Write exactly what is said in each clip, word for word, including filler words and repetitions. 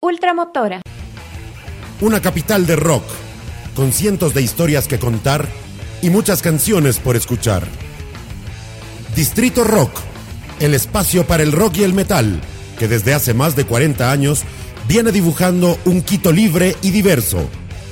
Ultramotora. Una capital de rock, con cientos de historias que contar y muchas canciones por escuchar. Distrito Rock, el espacio para el rock y el metal, que desde hace más de cuarenta años viene dibujando un Quito libre y diverso.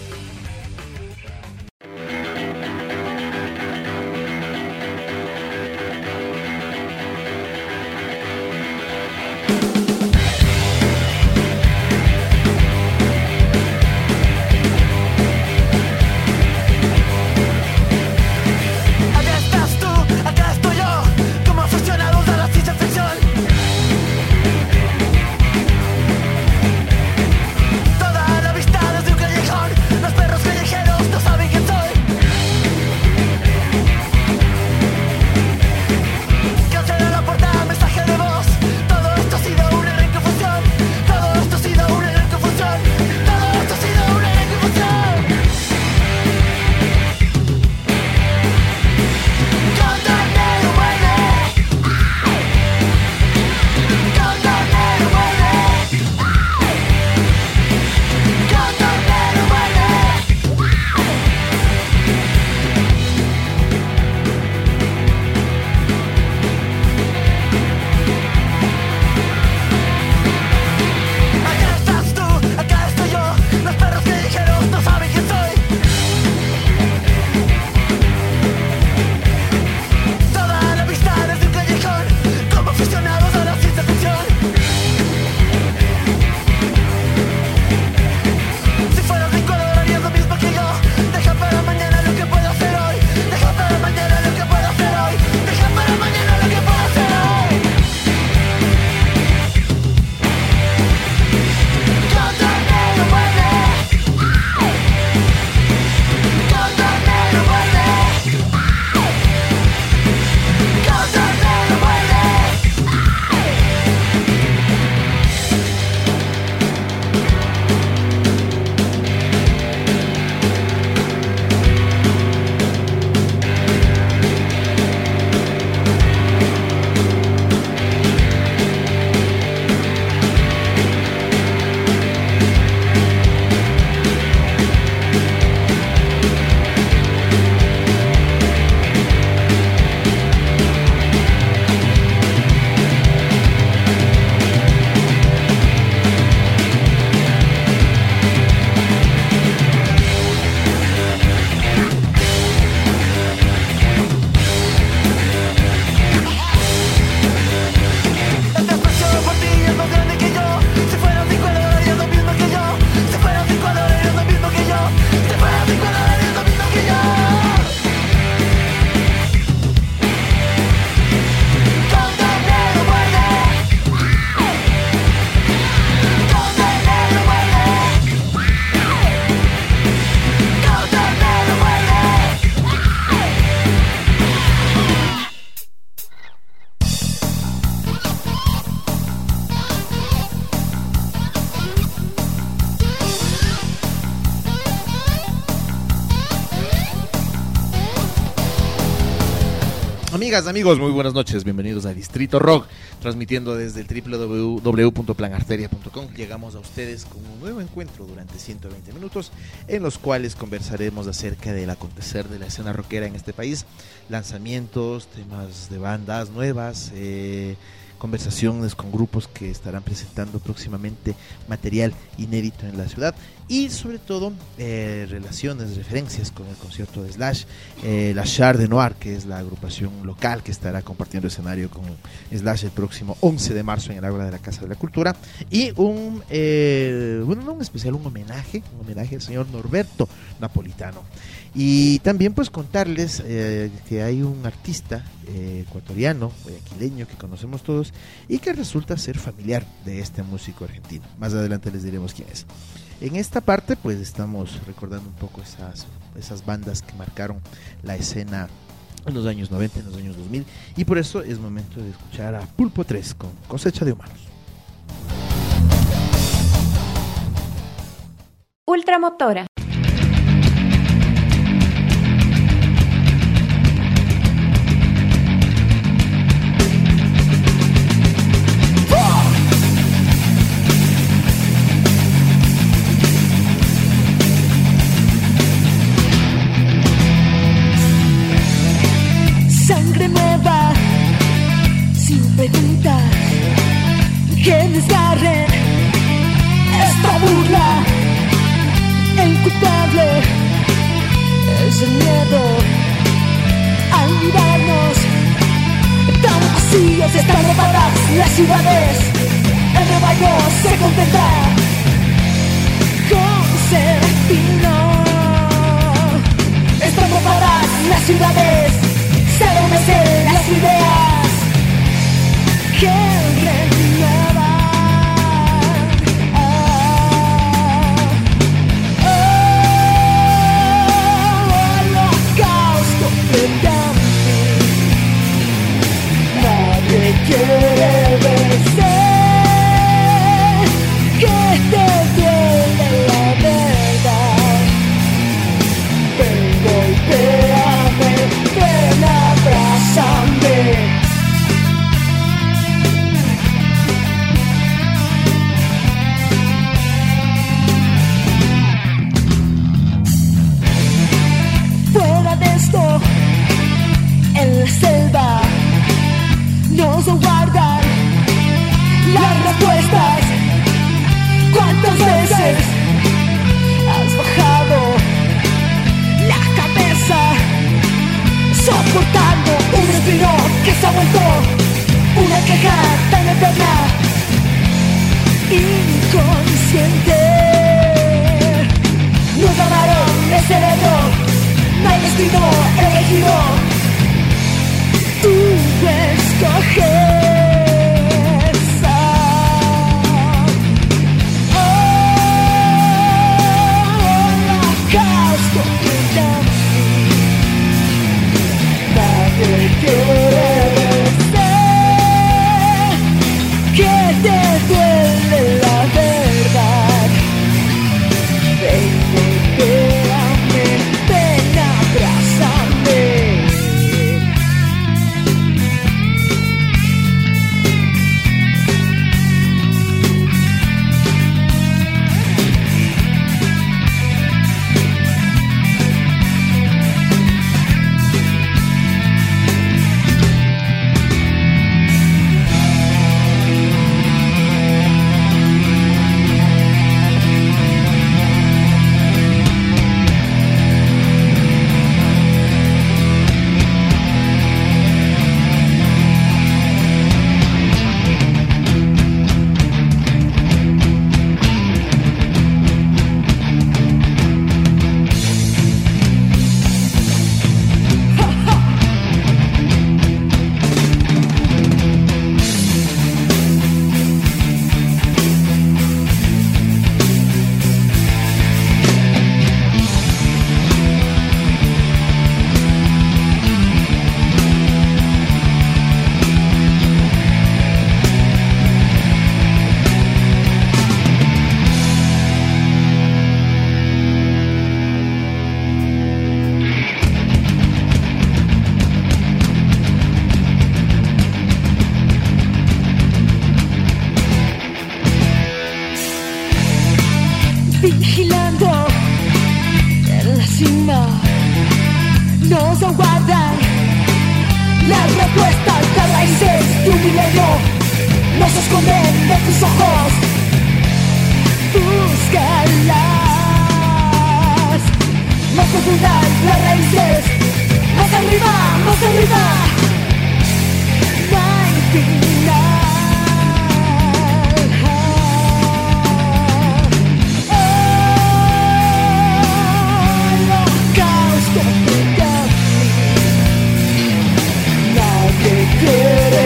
Amigas, amigos, muy buenas noches, bienvenidos a Distrito Rock, transmitiendo desde el doble u doble u doble u punto plan arteria punto com. Llegamos a ustedes con un nuevo encuentro durante ciento veinte minutos, en los cuales conversaremos acerca del acontecer de la escena rockera en este país, lanzamientos, temas de bandas nuevas, eh, conversaciones con grupos que estarán presentando próximamente material inédito en la ciudad y sobre todo eh, relaciones, referencias con el concierto de Slash, eh, la Char de Noir, que es la agrupación local que estará compartiendo escenario con Slash el próximo once de marzo en el Ágora de la Casa de la Cultura, y un eh, bueno, no un especial, un homenaje, un homenaje al señor Norberto Napolitano. Y también pues contarles eh, que hay un artista eh, ecuatoriano, guayaquileño, que conocemos todos y que resulta ser familiar de este músico argentino. Más adelante les diremos quién es. En esta parte pues estamos recordando un poco esas, esas bandas que marcaron la escena en los años noventa, en los años dos mil, y por eso es momento de escuchar a Pulpo tres con Cosecha de Humanos. Ultramotora. inculpable es el miedo al mirarnos. Tan vacíos están robadas las ciudades. El rebaño se contenta con ser fino. Están robadas las ciudades. Se adormecen las ideas que renuevan. Quiere vencer, que te duele la verdad. Ven, golpéame, ven, abrázame. Fuera de esto, en la selva nos guardan las respuestas. ¿Cuántas veces has bajado la cabeza soportando un respiro que se ha vuelto una queja tan eterna, inconsciente? Nos ganaron el cerebro, no hay destino elegido. Tú escoges. Oh, holocausto frente a mí. Nadie quiere vencer, que te duele la verdad. Ven, golpéame, ven, abrázame. Vigilando en la cima nos aguardan las respuestas de raíces de un milenio. Nos esconden de tus ojos. Búscalas. Más profundas las raíces. Más arriba, más arriba. No hay final. Quiere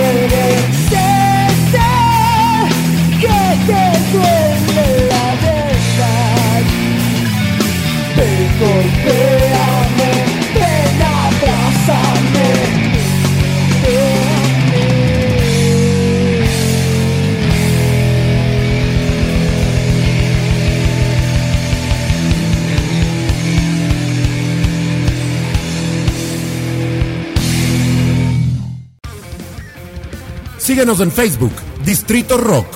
vencer, que te duele la verdad. Ven, golpéame, ven, abrázame. Síguenos en Facebook, Distrito Rock.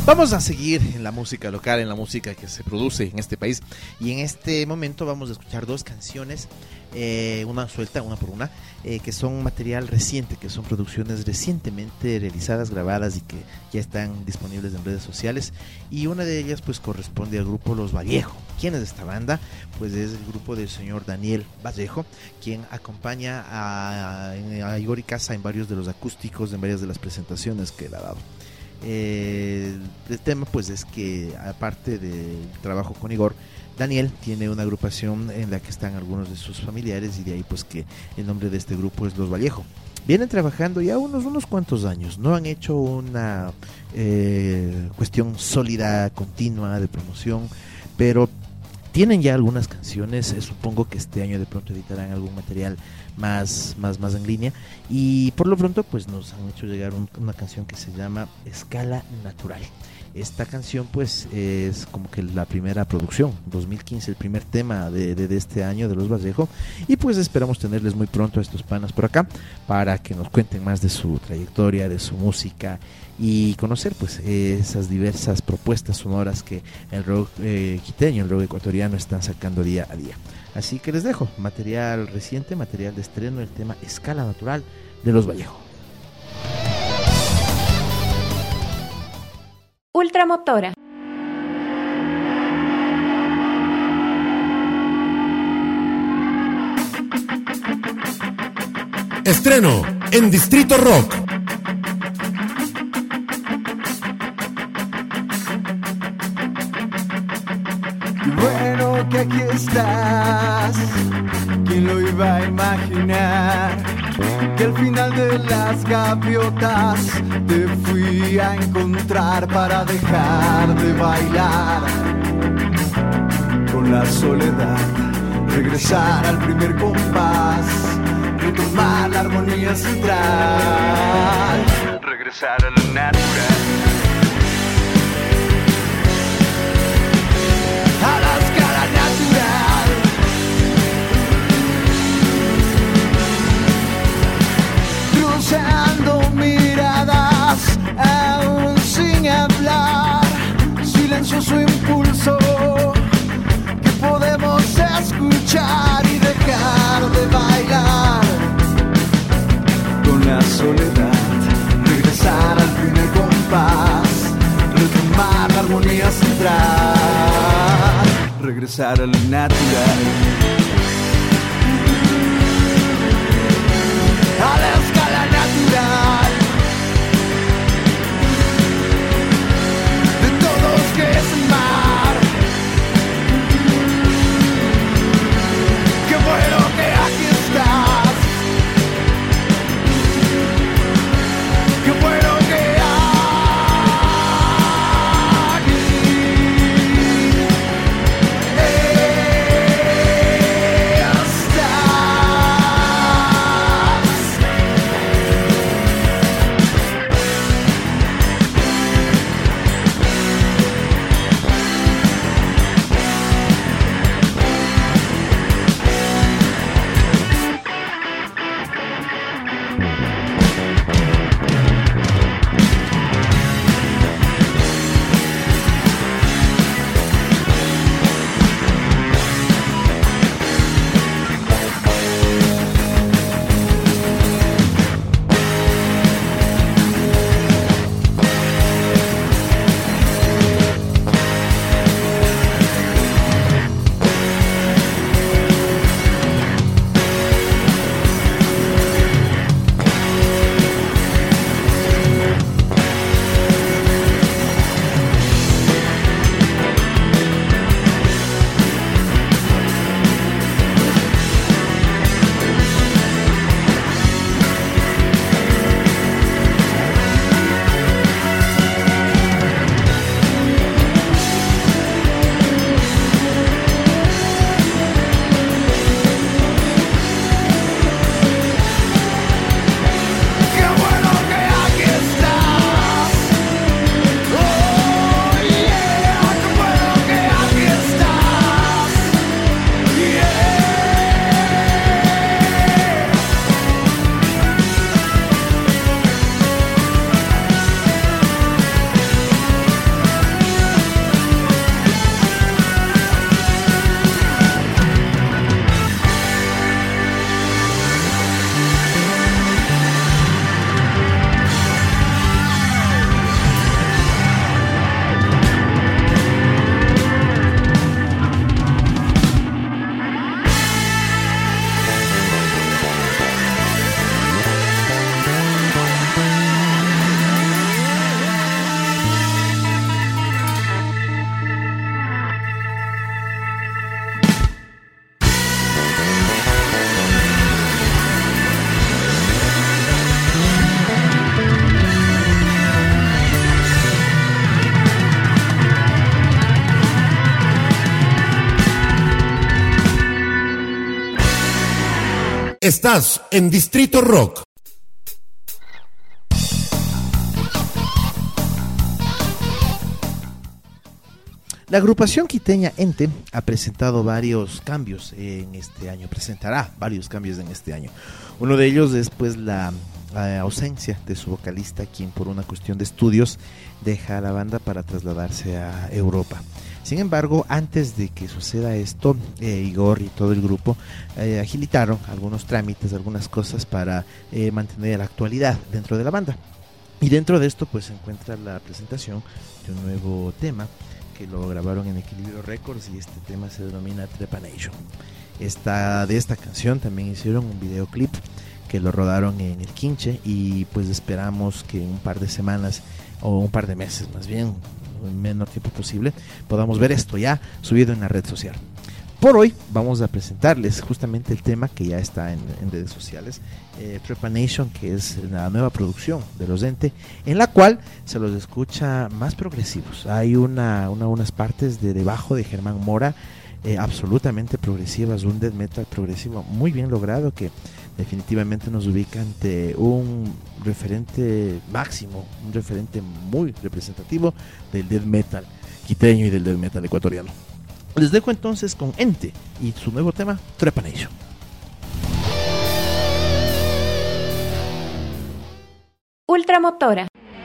Vamos a seguir en la música local, en la música que se produce en este país. Y en este momento vamos a escuchar dos canciones, eh, una suelta, una por una, eh, que son material reciente, que son producciones recientemente realizadas, grabadas y que ya están disponibles en redes sociales. Y una de ellas pues corresponde al grupo Los Vallejo. ¿Quién es esta banda? Pues es el grupo del señor Daniel Vallejo, quien acompaña a, a, a Igor y Casa en varios de los acústicos, en varias de las presentaciones que él ha dado. Eh, el tema pues es que aparte del trabajo con Igor, Daniel tiene una agrupación en la que están algunos de sus familiares y de ahí pues que el nombre de este grupo es Los Vallejo. Vienen trabajando ya unos, unos cuantos años, no han hecho una eh, cuestión sólida, continua de promoción, pero tienen ya algunas canciones. eh, supongo que este año de pronto editarán algún material más, más, más en línea, y por lo pronto pues nos han hecho llegar un, una canción que se llama Escala Natural. Esta canción pues es como que la primera producción, dos mil quince, el primer tema de, de, de este año de Los Vallejo, y pues esperamos tenerles muy pronto a estos panas por acá para que nos cuenten más de su trayectoria, de su música y conocer pues eh, esas diversas propuestas sonoras que el rock eh, quiteño, el rock ecuatoriano están sacando día a día. Así que les dejo material reciente, material de estreno, el tema Escala Natural de Los Vallejo. Ultramotora. Estreno en Distrito Rock. Bueno, que aquí estás. ¿Quién lo iba a imaginar? Que al final de las gaviotas te fui a encontrar para dejar de bailar con la soledad, regresar al primer compás, retomar la armonía central, regresar a lo natural, a la escala natural. Cruzando miradas, aún sin hablar, silencioso impulso que podemos escuchar y dejar de bailar con la soledad, regresar al primer compás, retomar la armonía central, regresar a lo natural, a la escala natural de todos que es el mar. Qué bueno que aquí estás, qué bueno que aquí, eh, Estás en Distrito Rock. La agrupación quiteña Ente ha presentado varios cambios en este año, presentará varios cambios en este año. Uno de ellos es pues la eh, ausencia de su vocalista, quien por una cuestión de estudios deja la banda para trasladarse a Europa. Sin embargo, antes de que suceda esto, eh, Igor y todo el grupo eh, agilitaron algunos trámites, algunas cosas para eh, mantener la actualidad dentro de la banda. Y dentro de esto pues se encuentra la presentación de un nuevo tema que lo grabaron en Equilibrio Records, y este tema se denomina Trepanation. Esta, de esta canción también hicieron un videoclip que lo rodaron en el Quinche, y pues esperamos que en un par de semanas o un par de meses más bien, en menor tiempo posible, podamos ver esto ya subido en la red social. Por hoy vamos a presentarles justamente el tema que ya está en, en redes sociales, eh, Trepanation, que es la nueva producción de los Ente, en la cual se los escucha más progresivos. Hay una, una unas partes de debajo de Germán Mora eh, absolutamente progresivas, un death metal progresivo muy bien logrado, que definitivamente nos ubica ante un referente máximo, un referente muy representativo del death metal quiteño y del death metal ecuatoriano. Les dejo entonces con Ente y su nuevo tema, Trepanation. Ultramotora.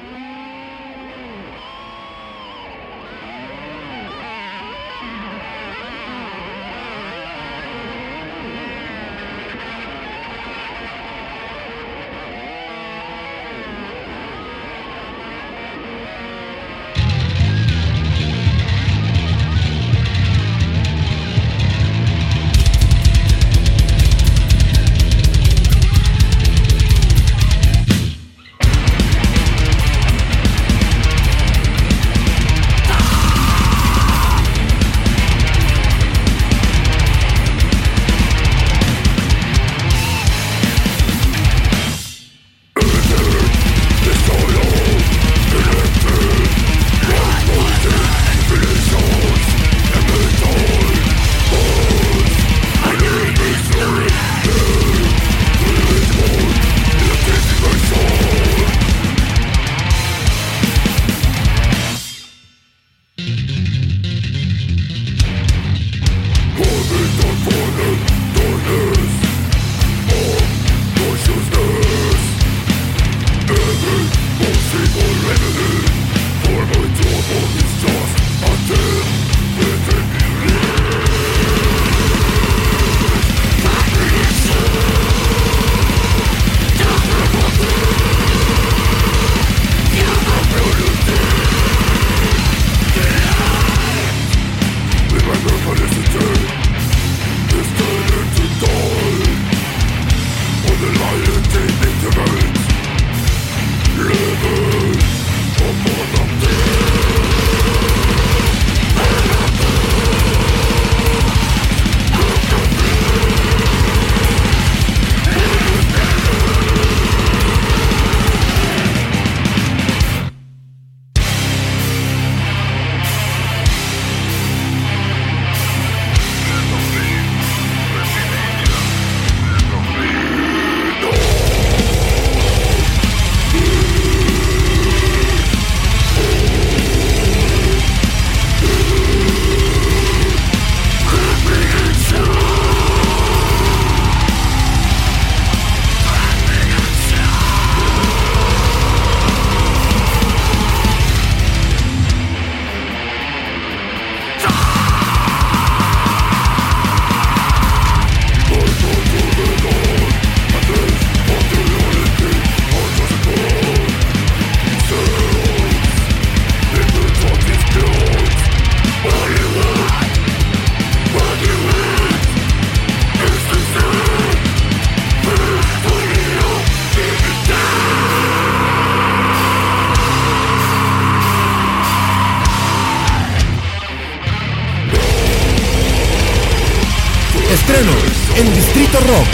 Estreno en Distrito Rock.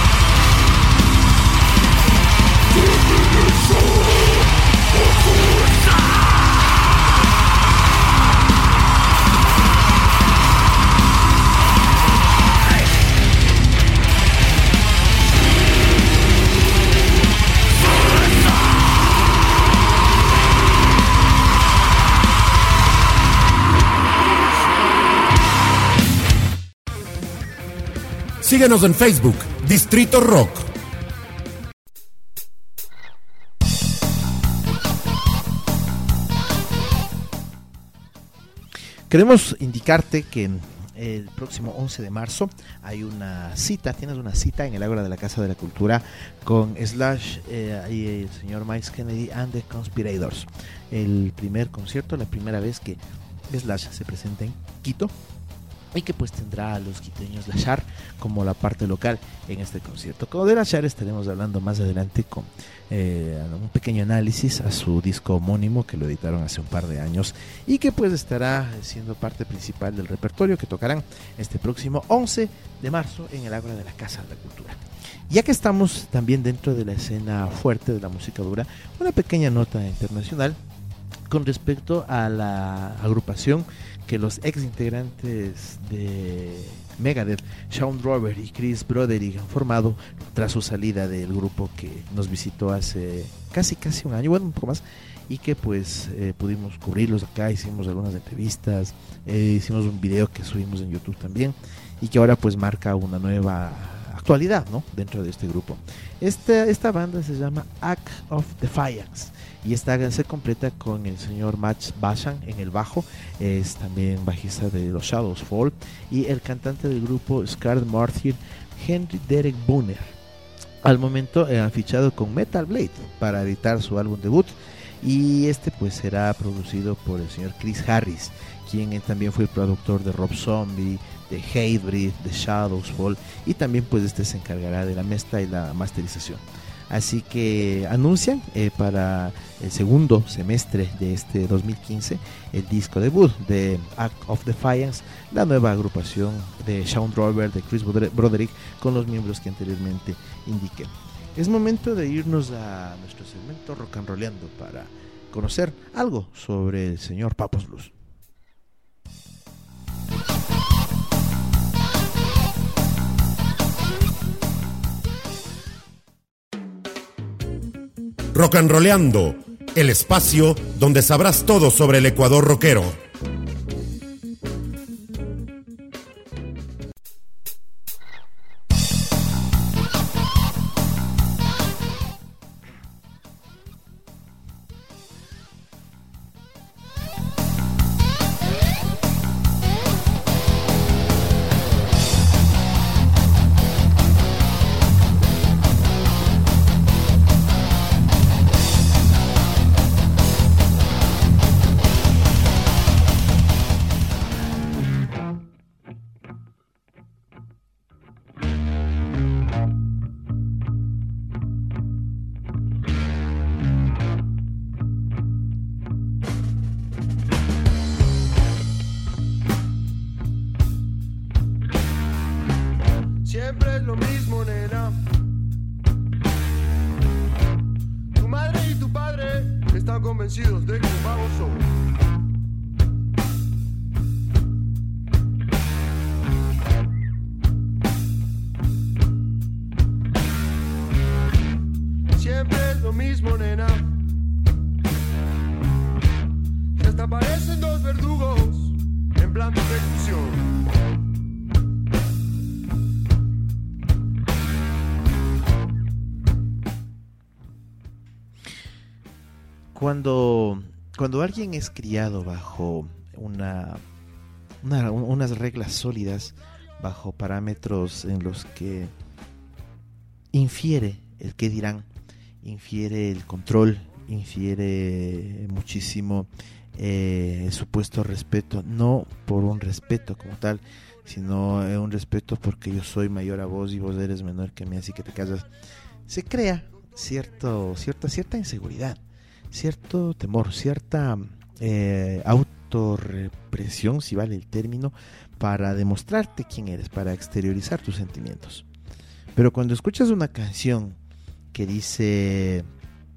We'll be right back. Síguenos en Facebook, Distrito Rock. Queremos indicarte que el próximo once de marzo hay una cita, tienes una cita en el Ágora de la Casa de la Cultura con Slash eh, y el señor Miles Kennedy and the Conspirators. El primer concierto, la primera vez que Slash se presenta en Quito, y que pues tendrá a los quiteños Lashar como la parte local en este concierto. Como de Lashar estaremos hablando más adelante con eh, un pequeño análisis a su disco homónimo que lo editaron hace un par de años y que pues estará siendo parte principal del repertorio que tocarán este próximo once de marzo en el Ágora de la Casa de la Cultura. Ya que estamos también dentro de la escena fuerte de la música dura, una pequeña nota internacional con respecto a la agrupación que los ex integrantes de Megadeth, Shawn Robert y Chris Broderick, han formado tras su salida del grupo que nos visitó hace casi casi un año, bueno, un poco más, y que pues eh, pudimos cubrirlos acá, hicimos algunas entrevistas, eh, hicimos un video que subimos en YouTube también, y que ahora pues marca una nueva actualidad, ¿no?, dentro de este grupo. Esta, esta banda se llama Act of Defiance y esta se completa con el señor Max Bashan en el bajo, es también bajista de los Shadows Fall, y el cantante del grupo Scarred Martyr, Henry Derek Bunner. Al momento eh, han fichado con Metal Blade para editar su álbum debut, y este pues será producido por el señor Chris Harris, quien también fue el productor de Rob Zombie, de Hatebreed, de Shadows Fall, y también pues este se encargará de la mezcla y la masterización. Así que anuncian eh, para el segundo semestre de este dos mil quince el disco debut de Act of Defiance, la nueva agrupación de Shawn Robert, de Chris Broderick, con los miembros que anteriormente indiqué. Es momento de irnos a nuestro segmento Rock and Rolleando para conocer algo sobre el señor Papos Blues. Rock and Rolleando, el espacio donde sabrás todo sobre el Ecuador rockero. Siempre es lo mismo, nena. Tu madre y tu padre están convencidos de que un vago soy. Siempre es lo mismo, nena. Si hasta parecen dos verdugos en plan de ejecución. Cuando, cuando alguien es criado bajo una, una, unas reglas sólidas, bajo parámetros en los que infiere el qué dirán, infiere el control, infiere muchísimo eh, el supuesto respeto, no por un respeto como tal, sino un respeto porque yo soy mayor a vos y vos eres menor que mí, así que te callas, se crea cierto, cierta, cierta inseguridad, cierto temor, cierta eh, autorrepresión, si vale el término, para demostrarte quién eres, para exteriorizar tus sentimientos. Pero cuando escuchas una canción que dice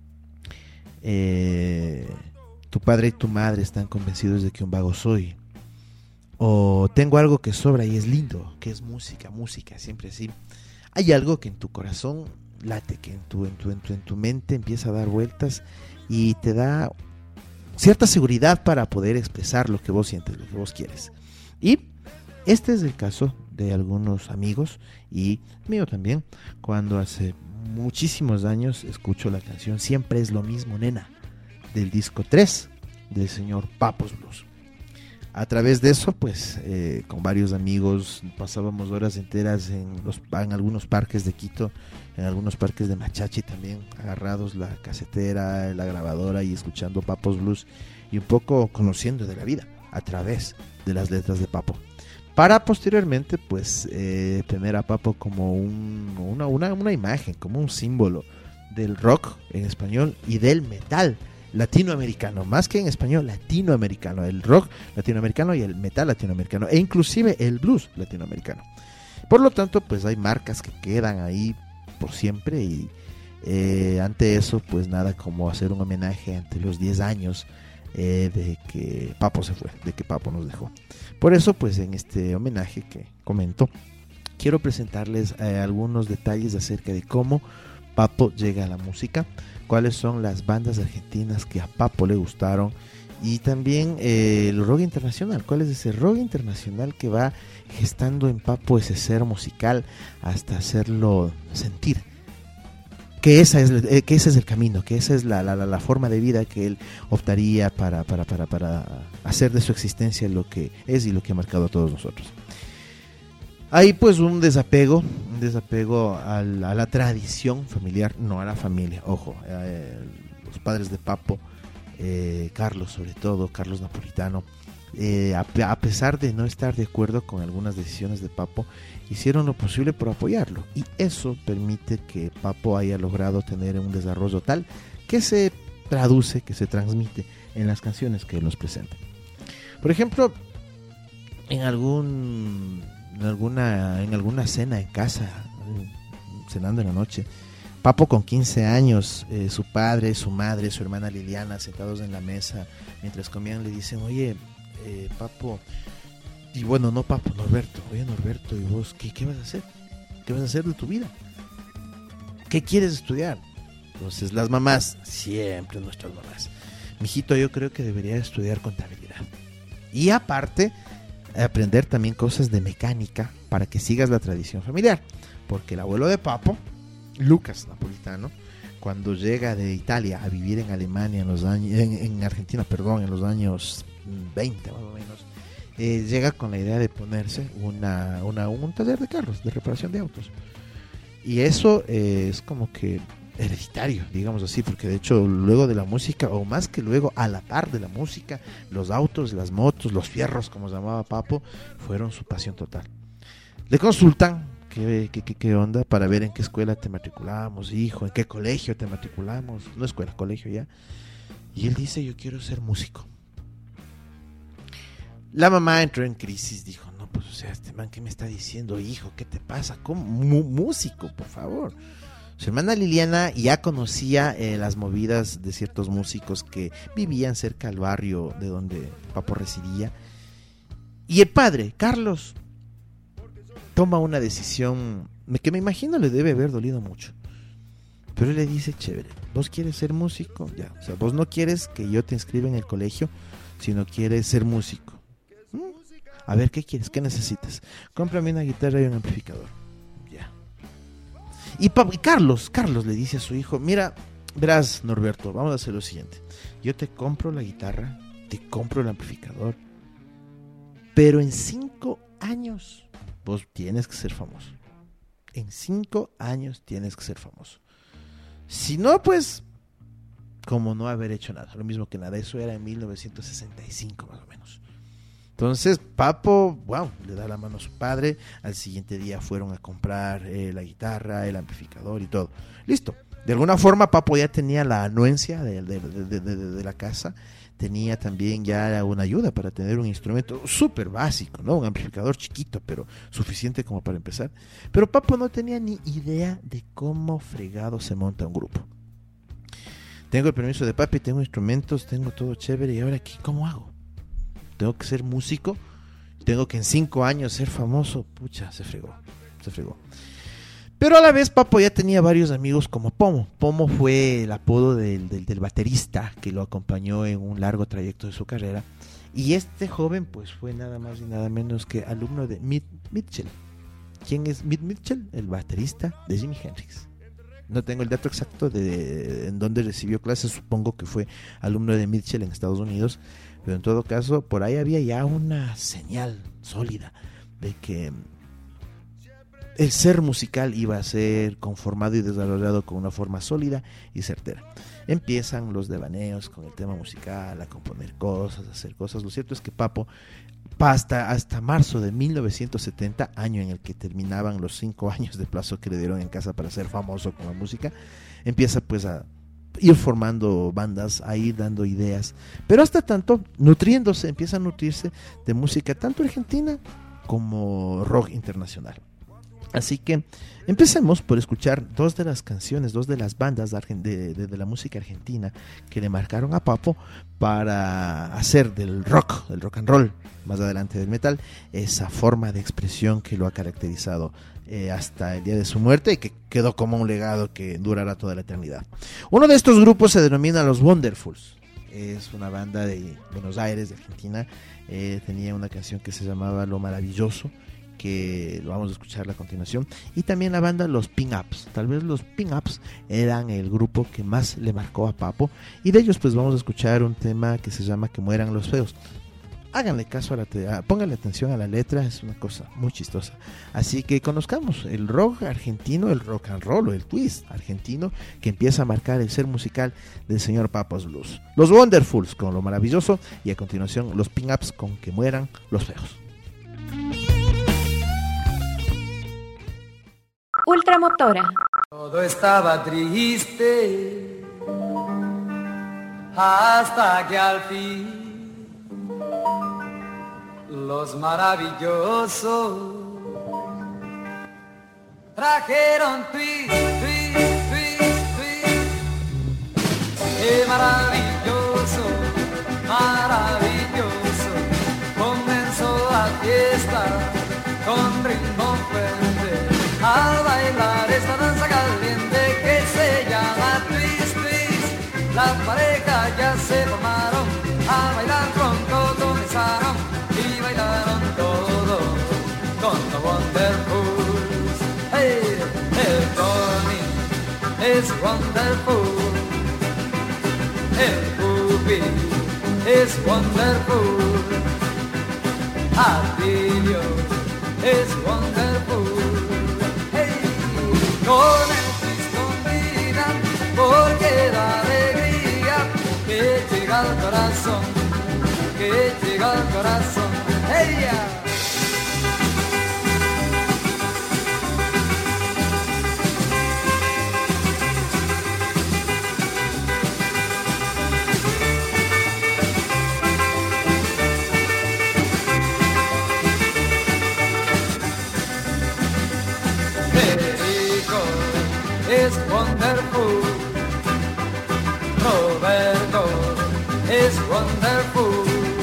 eh, tu padre y tu madre están convencidos de que un vago soy, o tengo algo que sobra y es lindo, que es música, música, siempre así, hay algo que en tu corazón late, que en tu, en tu, en tu, en tu mente empieza a dar vueltas y te da cierta seguridad para poder expresar lo que vos sientes, lo que vos quieres. Y este es el caso de algunos amigos y mío también, cuando hace muchísimos años escucho la canción Siempre es lo mismo, nena, del disco tres del señor Papos Blues. A través de eso, pues, eh, con varios amigos pasábamos horas enteras en, los, en algunos parques de Quito, en algunos parques de Machachi también, agarrados la casetera, la grabadora y escuchando Papos Blues y un poco conociendo de la vida a través de las letras de Papo. Para posteriormente, pues, eh, tener a Papo como un, una, una, una imagen, como un símbolo del rock en español y del metal latinoamericano, más que en español, latinoamericano, el rock latinoamericano y el metal latinoamericano, e inclusive el blues latinoamericano. Por lo tanto, pues hay marcas que quedan ahí por siempre y eh, ante eso, pues nada como hacer un homenaje ante los diez años eh, de que Papo se fue, de que Papo nos dejó. Por eso, pues en este homenaje que comento, quiero presentarles eh, algunos detalles acerca de cómo Papo llega a la música, cuáles son las bandas argentinas que a Papo le gustaron y también eh, el rock internacional, cuál es ese rock internacional que va gestando en Papo ese ser musical hasta hacerlo sentir que, esa es, eh, que ese es el camino, que esa es la, la, la forma de vida que él optaría para, para, para, para hacer de su existencia lo que es y lo que ha marcado a todos nosotros. Hay pues un desapego, un desapego a la, a la tradición familiar, no a la familia, ojo, eh, los padres de Papo, eh, Carlos sobre todo, Carlos Napolitano, eh, a, a pesar de no estar de acuerdo con algunas decisiones de Papo, hicieron lo posible por apoyarlo y eso permite que Papo haya logrado tener un desarrollo tal que se traduce, que se transmite en las canciones que él nos presenta. Por ejemplo, en algún... En alguna, en alguna cena en casa, cenando en la noche, Papo con quince años, eh, su padre, su madre, su hermana Liliana sentados en la mesa mientras comían le dicen, oye, eh, Papo, y bueno, no Papo, Norberto, oye Norberto, ¿y vos qué, qué vas a hacer? ¿Qué vas a hacer de tu vida? ¿Qué quieres estudiar? Entonces las mamás, siempre nuestras mamás, mijito, yo creo que debería estudiar contabilidad. Y aparte, aprender también cosas de mecánica para que sigas la tradición familiar, porque el abuelo de Papo, Lucas Napolitano, cuando llega de Italia a vivir en Alemania en los años, en, en Argentina, perdón, en los años veinte más o menos, eh, llega con la idea de ponerse una, una, un taller de carros, de reparación de autos, y eso eh, es como que hereditario, digamos así, porque de hecho luego de la música, o más que luego, a la par de la música, los autos, las motos, los fierros, como se llamaba Papo, fueron su pasión total. Le consultan qué, qué, qué, qué onda para ver en qué escuela te matriculamos, hijo, en qué colegio te matriculamos, no escuela, colegio ya, y él dice, yo quiero ser músico. La mamá entró en crisis, dijo, no, pues o sea, este man, ¿qué me está diciendo, hijo? ¿Qué te pasa? ¿Cómo? M- músico, por favor. Su hermana Liliana ya conocía eh, las movidas de ciertos músicos que vivían cerca del barrio de donde Papo residía. Y el padre, Carlos, toma una decisión que me imagino le debe haber dolido mucho. Pero él le dice, chévere, ¿vos quieres ser músico? Ya, o sea, vos no quieres que yo te inscriba en el colegio, sino quieres ser músico. ¿Mm? A ver, ¿qué quieres? ¿Qué necesitas? Cómprame una guitarra y un amplificador. Y, y Carlos, Carlos le dice a su hijo, mira, verás Norberto, vamos a hacer lo siguiente, yo te compro la guitarra, te compro el amplificador, pero en cinco años vos tienes que ser famoso, en cinco años tienes que ser famoso, si no, pues, como no haber hecho nada, lo mismo que nada, eso era en mil novecientos sesenta y cinco más o menos. Entonces Papo, wow, le da la mano a su padre, al siguiente día fueron a comprar eh, la guitarra, el amplificador y todo. Listo, de alguna forma Papo ya tenía la anuencia de, de, de, de, de la casa, tenía también ya una ayuda para tener un instrumento súper básico, ¿no? Un amplificador chiquito, pero suficiente como para empezar. Pero Papo no tenía ni idea de cómo fregado se monta un grupo. Tengo el permiso de papi, tengo instrumentos, tengo todo chévere, y ahora aquí, ¿cómo hago? Tengo que ser músico, tengo que en cinco años ser famoso. Pucha, se fregó, se fregó. Pero a la vez Papo ya tenía varios amigos como Pomo. Pomo fue el apodo del, del, del baterista que lo acompañó en un largo trayecto de su carrera. Y este joven pues fue nada más y nada menos que alumno de Mitchell, quién es Mitch Mitchell, el baterista de Jimi Hendrix. No tengo el dato exacto de en dónde recibió clases, supongo que fue alumno de Mitchell en Estados Unidos, pero en todo caso por ahí había ya una señal sólida de que el ser musical iba a ser conformado y desarrollado con una forma sólida y certera. Empiezan los devaneos con el tema musical, a componer cosas, a hacer cosas. Lo cierto es que Papo, hasta, hasta marzo de mil novecientos setenta, año en el que terminaban los cinco años de plazo que le dieron en casa para ser famoso con la música, empieza pues a ir formando bandas, a ir dando ideas, pero hasta tanto nutriéndose, empieza a nutrirse de música tanto argentina como rock internacional. Así que empecemos por escuchar dos de las canciones, dos de las bandas de, de, de, de la música argentina que le marcaron a Papo para hacer del rock, del rock and roll, más adelante del metal, esa forma de expresión que lo ha caracterizado eh, hasta el día de su muerte y que quedó como un legado que durará toda la eternidad. Uno de estos grupos se denomina Los Wonderfuls. Es una banda de Buenos Aires, de Argentina. Eh, tenía una canción que se llamaba Lo Maravilloso, que lo vamos a escuchar a continuación, y también la banda Los Pin-Ups. Tal vez los Pin-Ups eran el grupo que más le marcó a Papo, y de ellos pues vamos a escuchar un tema que se llama Que Mueran los Feos. Háganle caso a la te- a, pónganle atención a la letra, es una cosa muy chistosa. Así que conozcamos el rock argentino, el rock and roll o el twist argentino que empieza a marcar el ser musical del señor Papo's Blues. Los Wonderfuls con Lo Maravilloso, y a continuación los Pin-Ups con Que Mueran los Feos. Ultramotora. Todo estaba triste hasta que al fin los maravillosos trajeron twist, twist, twist, twist. Qué maravilloso, maravilloso, comenzó la fiesta con ritmo fuerte. A bailar esta danza caliente que se llama twist, twist. Las parejas ya se formaron, a bailar pronto comenzaron y bailaron todo con los Wonderfuls. Hey, el Tony es wonderful, el Pupi es wonderful, Atilio es wonderful. Con el twist combinan porque da alegría que llega al corazón, que llega al corazón. ¡Ella! Es wonderful, Roberto es wonderful,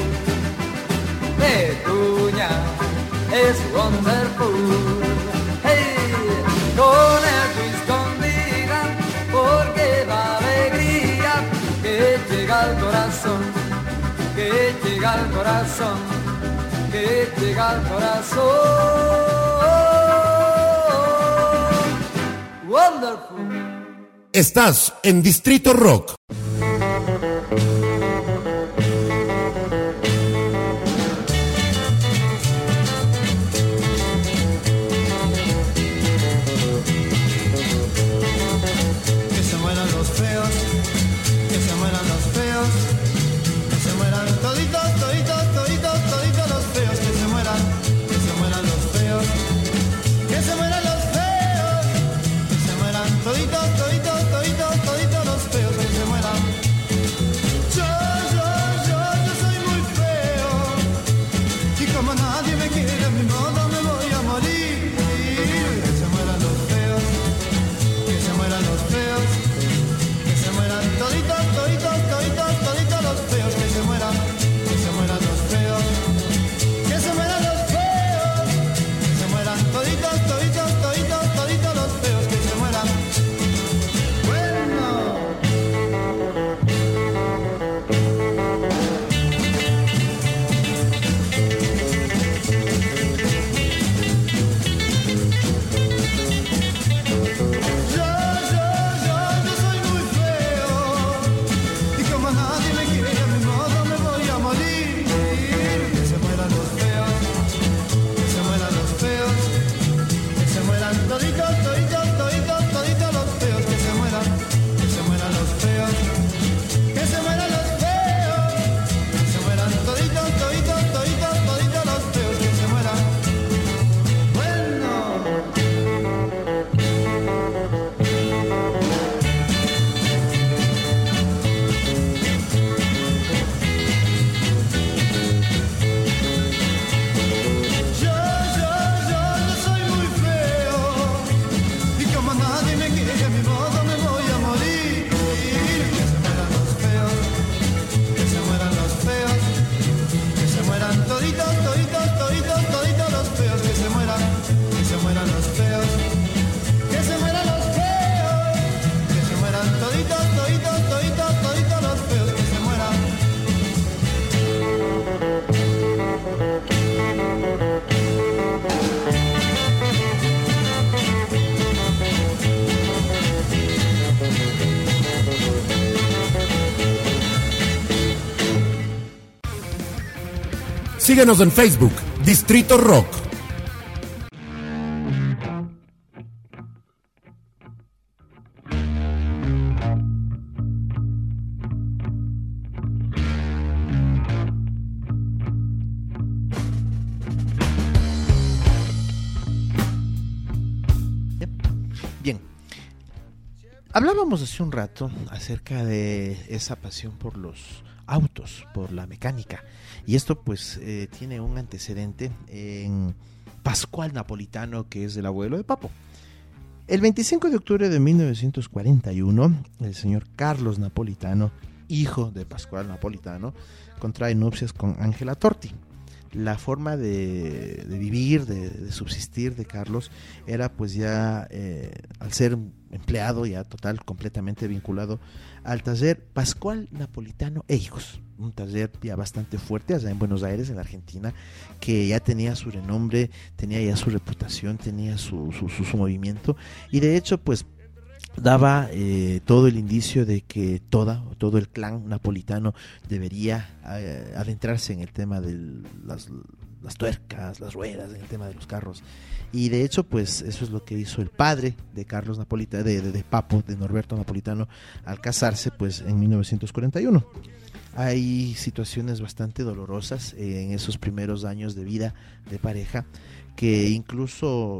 Petunia es wonderful. Hey, con el twist combinan porque da alegría que llega al corazón, que llega al corazón, que llega al corazón. Wonderful. Estás en Distrito Rock. Que se mueran los feos, que se mueran los feos, que se mueran toditos, toditos, toditos, toditos los feos, que se mueran, que se mueran los feos, que se mueran los feos, que se mueran toditos, toditos, toditos, toditos los feos, que se mueran. Síguenos en Facebook, Distrito Rock. Bien, hablábamos hace un rato acerca de esa pasión por los autos, por la mecánica, y esto pues eh, tiene un antecedente en Pascual Napolitano, que es el abuelo de Papo. El veinticinco de octubre de mil novecientos cuarenta y uno, el señor Carlos Napolitano, hijo de Pascual Napolitano, contrae nupcias con Ángela Torti. La forma de, de vivir, de, de subsistir de Carlos era pues ya, eh, al ser empleado ya total, completamente vinculado al taller Pascual Napolitano e Hijos, un taller ya bastante fuerte allá en Buenos Aires, en Argentina, que ya tenía su renombre, tenía ya su reputación, tenía su, su, su, su movimiento, y de hecho pues daba eh, todo el indicio de que toda, todo el clan napolitano debería eh, adentrarse en el tema de las, las tuercas, las ruedas, en el tema de los carros. Y de hecho, pues eso es lo que hizo el padre de Carlos Napolitano, de, de, de Papo, de Norberto Napolitano, al casarse pues en mil novecientos cuarenta y uno. Hay situaciones bastante dolorosas eh, en esos primeros años de vida de pareja, que incluso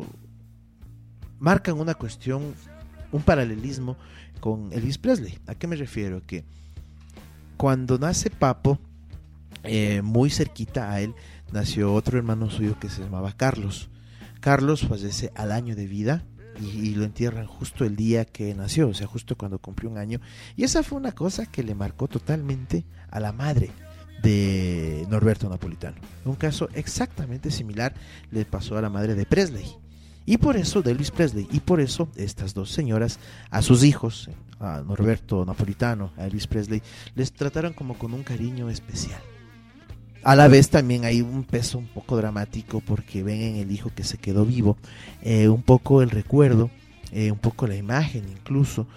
marcan una cuestión, un paralelismo con Elvis Presley. ¿A qué me refiero? Que cuando nace Papo, eh, muy cerquita a él nació otro hermano suyo que se llamaba Carlos. Carlos fallece al año de vida y, y lo entierran justo el día que nació, o sea, justo cuando cumplió un año. Y esa fue una cosa que le marcó totalmente a la madre de Norberto Napolitano. Un caso exactamente similar le pasó a la madre de Presley. Y por eso, de Elvis Presley, y por eso estas dos señoras a sus hijos, a Norberto Napolitano, a Elvis Presley, les trataron como con un cariño especial. A la vez también hay un peso un poco dramático porque ven en el hijo que se quedó vivo eh, un poco el recuerdo, eh, un poco la imagen incluso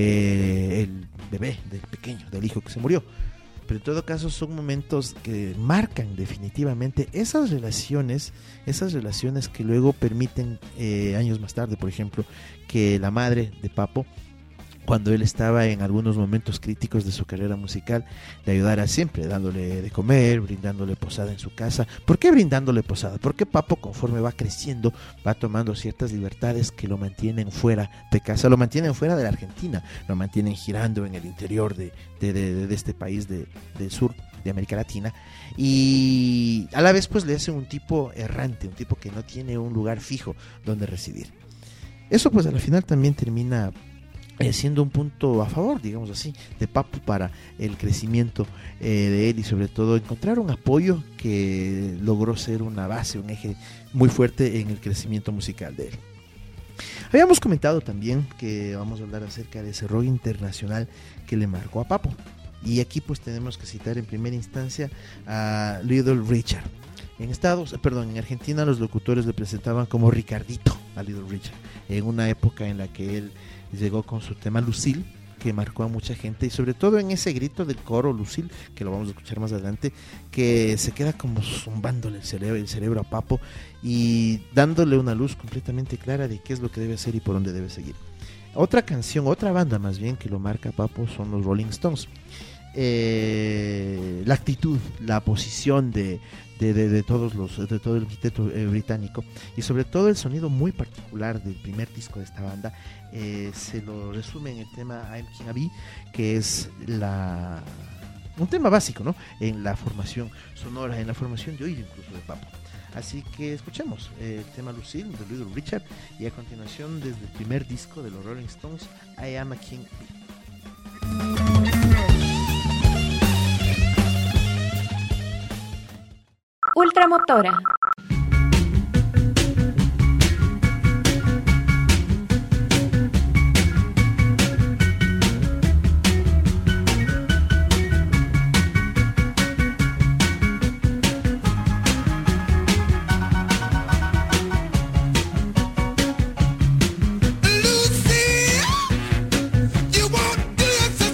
del bebé, del pequeño, del hijo que se murió. Pero en todo caso son momentos que marcan definitivamente esas relaciones, esas relaciones que luego permiten eh, años más tarde, por ejemplo, que la madre de Papo, cuando él estaba en algunos momentos críticos de su carrera musical, le ayudara siempre, dándole de comer, brindándole posada en su casa. ¿Por qué brindándole posada? Porque Papo, conforme va creciendo, va tomando ciertas libertades que lo mantienen fuera de casa, lo mantienen fuera de la Argentina, lo mantienen girando en el interior de, de, de, de este país de, del sur de América Latina, y a la vez pues le hace un tipo errante, un tipo que no tiene un lugar fijo donde residir. Eso pues a la final también termina Eh, siendo un punto a favor, digamos así, de Papo para el crecimiento eh, de él, y sobre todo encontrar un apoyo que logró ser una base, un eje muy fuerte en el crecimiento musical de él. Habíamos comentado también que vamos a hablar acerca de ese rock internacional que le marcó a Papo, y aquí pues tenemos que citar en primera instancia a Little Richard. En Estados, perdón, en Argentina los locutores le presentaban como Ricardito a Little Richard, en una época en la que él llegó con su tema Lucille, que marcó a mucha gente, y sobre todo en ese grito del coro Lucille, que lo vamos a escuchar más adelante, que se queda como zumbándole el cerebro, el cerebro a Papo y dándole una luz completamente clara de qué es lo que debe hacer y por dónde debe seguir. Otra canción, otra banda más bien que lo marca a Papo son los Rolling Stones. Eh, la actitud, la posición de, de, de, de todos los de todo el quinteto eh, británico, y sobre todo el sonido muy particular del primer disco de esta banda, eh, se lo resume en el tema I'm King of, que es la un tema básico, ¿no?, en la formación sonora, en la formación de oído incluso de Papo. Así que escuchemos el tema Lucille de Little Richard, y a continuación desde el primer disco de los Rolling Stones, I Am a King Bee. Ultramotora.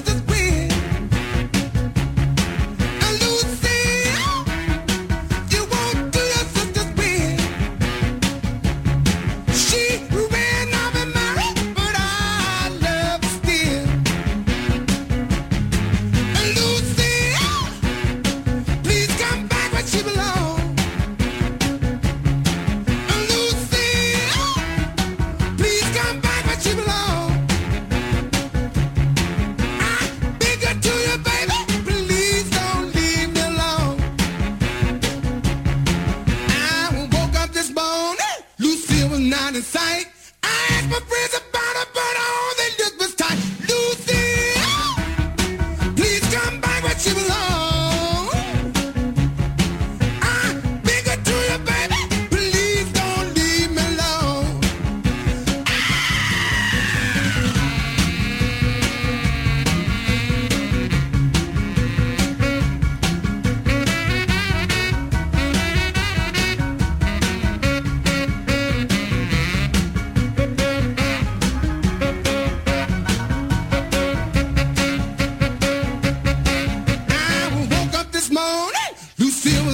You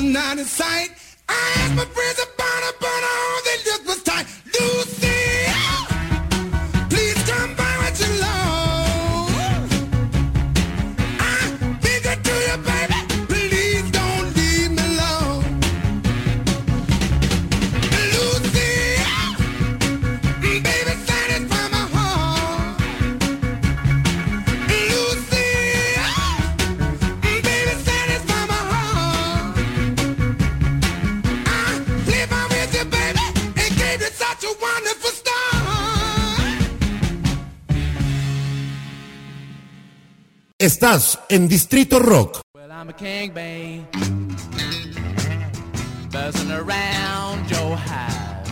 not in sight. I asked my friends about it, but all they looked was tight. Lucy, please come by with your love. I think I do you, baby. Please don't leave me alone. Lucy, baby, satisfy my heart. Lucy, baby, satisfy my heart. I live on with you, baby, and gave you such a wonderful start. Estás en Distrito Rock. Well, I'm a king, babe, buzzing around your hive.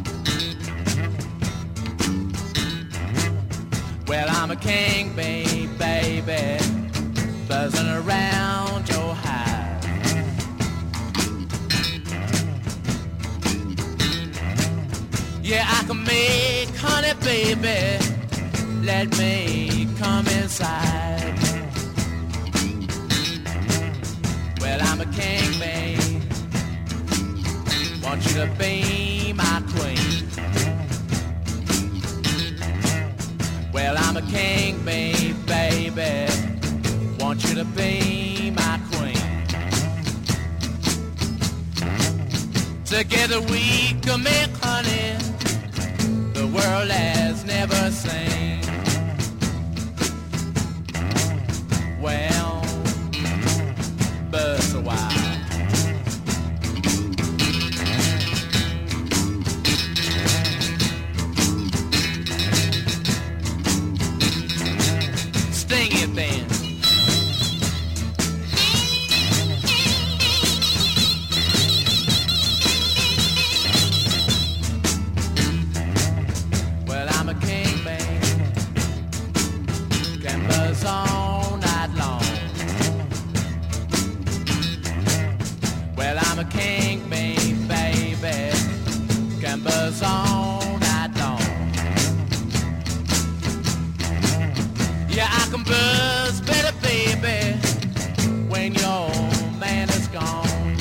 Well, I'm a king, babe, baby, buzzing around your hive. Yeah, I can make honey, baby, let me come inside. Well, I'm a king, babe, want you to be my queen. Well, I'm a king, babe, baby, want you to be my queen. Together we can make honey the world has never seen. Well, buzz a while. Sting it then. Well, I'm a king, babe, can buzz all night long. Well, I'm a king, babe, baby, can buzz all night long. Yeah, I can buzz better, baby, when your man is gone.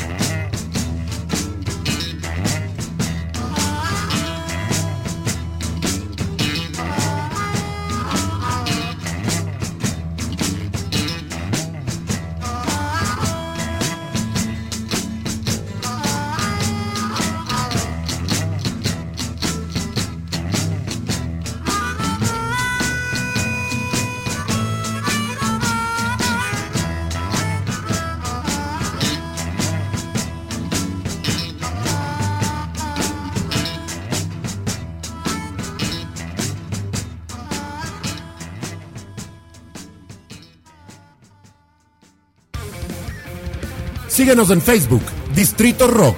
Síguenos en Facebook, Distrito Rock.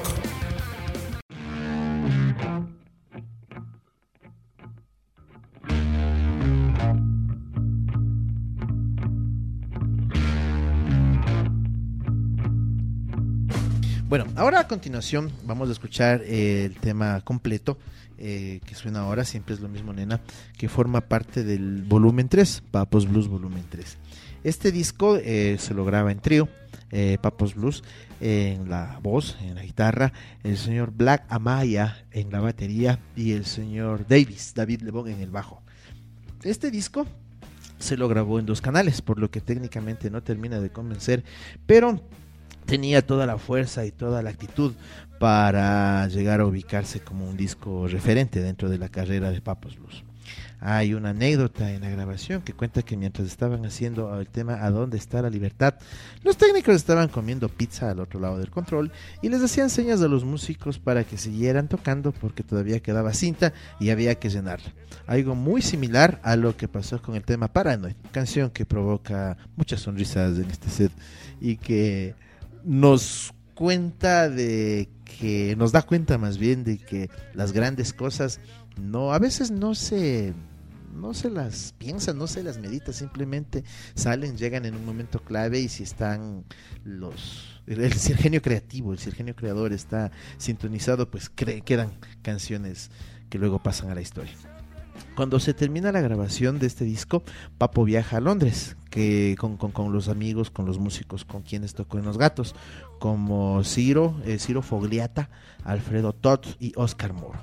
Bueno, ahora a continuación vamos a escuchar eh, el tema completo eh, que suena ahora, siempre es lo mismo, nena, que forma parte del volumen tres, Papos Blues volumen tres. Este disco eh, se lo graba en trío, eh, Papos Blues en la voz, en la guitarra, el señor Black Amaya en la batería y el señor Davis, David Lebón en el bajo. Este disco se lo grabó en dos canales, por lo que técnicamente no termina de convencer, pero tenía toda la fuerza y toda la actitud para llegar a ubicarse como un disco referente dentro de la carrera de Papos Blues. Hay una anécdota en la grabación que cuenta que mientras estaban haciendo el tema ¿A dónde está la libertad?, los técnicos estaban comiendo pizza al otro lado del control y les hacían señas a los músicos para que siguieran tocando porque todavía quedaba cinta y había que llenarla. Algo muy similar a lo que pasó con el tema Paranoid, canción que provoca muchas sonrisas en este set y que nos cuenta de que nos da cuenta más bien de que las grandes cosas no a veces no se no se las piensa, no se las medita, simplemente salen, llegan en un momento clave y si están los el, el, si el genio creativo, si el genio creador está sintonizado, pues cre, quedan canciones que luego pasan a la historia. Cuando se termina la grabación de este disco, Papo viaja a Londres, que con, con, con los amigos, con los músicos con quienes tocó en Los Gatos, como Ciro, eh, Ciro Fogliata, Alfredo Todd y Oscar Moore.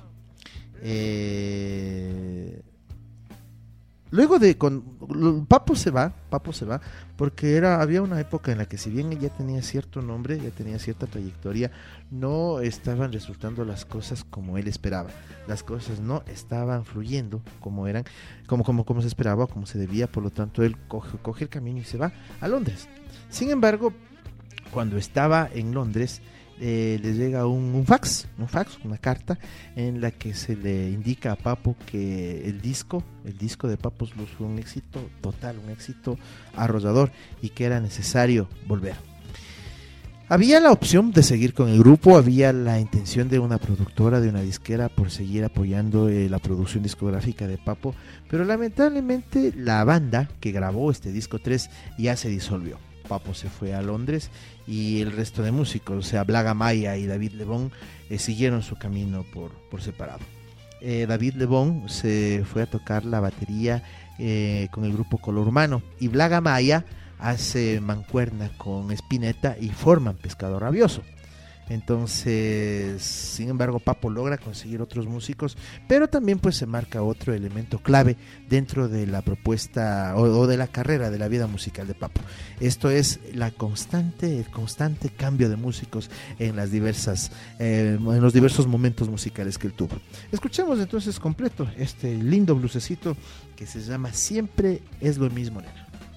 Eh... Luego de con Papo se va, Papo se va, porque era había una época en la que si bien ya tenía cierto nombre, ya tenía cierta trayectoria, no estaban resultando las cosas como él esperaba. Las cosas no estaban fluyendo como eran, como como como se esperaba, como se debía, por lo tanto él coge, coge el camino y se va a Londres. Sin embargo, cuando estaba en Londres, Eh, le llega un, un fax, un fax, una carta en la que se le indica a Papo que el disco, el disco de Papos Blues fue un éxito total, un éxito arrollador y que era necesario volver. Había la opción de seguir con el grupo, había la intención de una productora, de una disquera por seguir apoyando eh, la producción discográfica de Papo, pero lamentablemente la banda que grabó este disco tres ya se disolvió. Papo se fue a Londres y el resto de músicos, o sea, Blaga Maya y David Lebón, eh, siguieron su camino por, por separado. Eh, David Lebón se fue a tocar la batería eh, con el grupo Color Humano y Blaga Maya hace mancuerna con Spinetta y forman Pescado Rabioso. Entonces, sin embargo, Papo logra conseguir otros músicos, pero también pues se marca otro elemento clave dentro de la propuesta o, o de la carrera de la vida musical de Papo. Esto es la constante, el constante cambio de músicos en las diversas, eh, en los diversos momentos musicales que él tuvo. Escuchemos entonces completo este lindo blusecito que se llama Siempre es lo mismo, nena.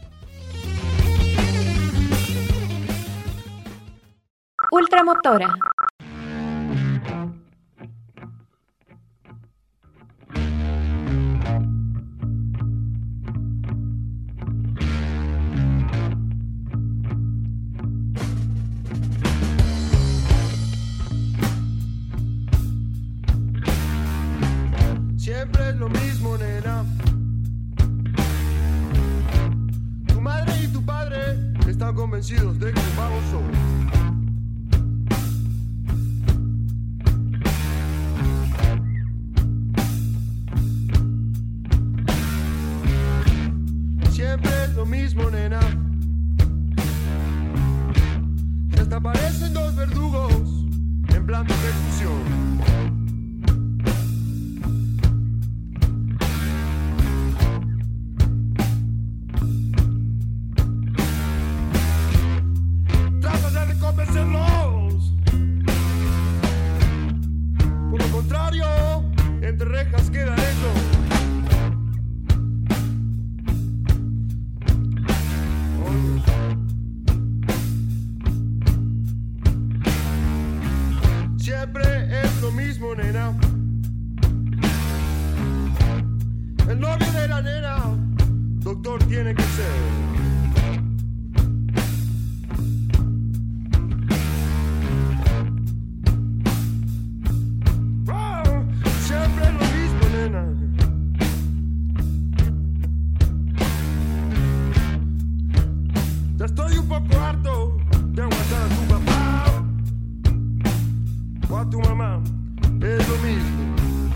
Ultramotora. Siempre es lo mismo, nena. Tu madre y tu padre están convencidos de que vamos solos. Siempre es lo mismo, nena. Y hasta aparecen dos verdugos en plan de ejecución. Tratas de convencerlos. Por lo contrario, entre rejas queda eso. Siempre es lo mismo, nena. El novio de la nena, doctor tiene que ser. Oh, siempre es lo mismo, nena. Ya estoy un poco harto de aguantar a tu papá o a tu mamá, es lo mismo.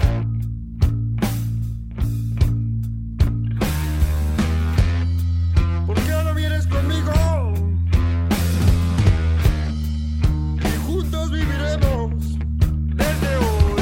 ¿Por qué no vienes conmigo? Y juntos viviremos desde hoy.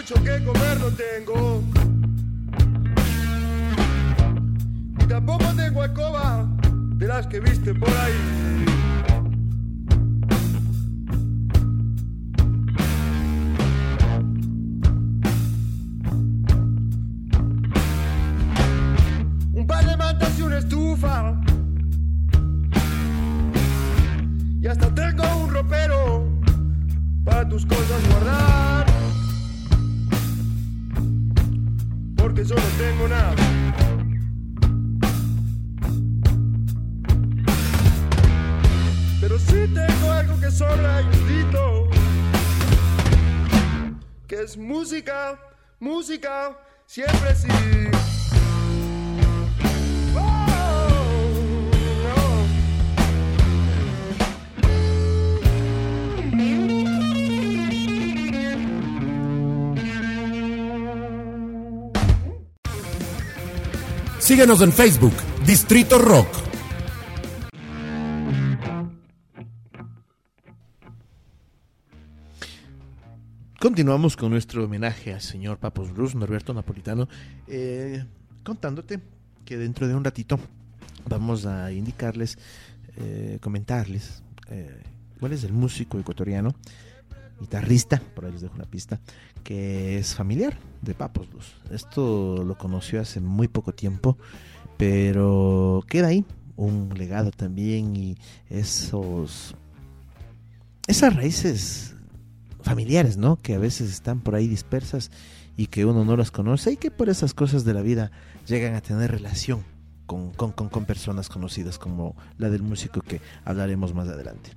mucho que comer no tengo. Y tampoco tengo alcoba de las que viste por ahí. Un par de mantas y una estufa. Y hasta tengo un ropero para tus cosas guardar. Porque yo no tengo nada. Pero sí tengo algo que sobra y un grito, que es música, música, siempre sí. Síguenos en Facebook, Distrito Rock. Continuamos con nuestro homenaje al señor Papos Blues, Norberto Napolitano, eh, contándote que dentro de un ratito vamos a indicarles, eh, comentarles eh, cuál es el músico ecuatoriano, guitarrista, por ahí les dejo una pista, que es familiar de Papos Blues. Esto lo conoció hace muy poco tiempo, pero queda ahí un legado también, y esos esas raíces familiares, ¿no? Que a veces están por ahí dispersas y que uno no las conoce, y que por esas cosas de la vida llegan a tener relación con, con, con, con personas conocidas, como la del músico que hablaremos más adelante.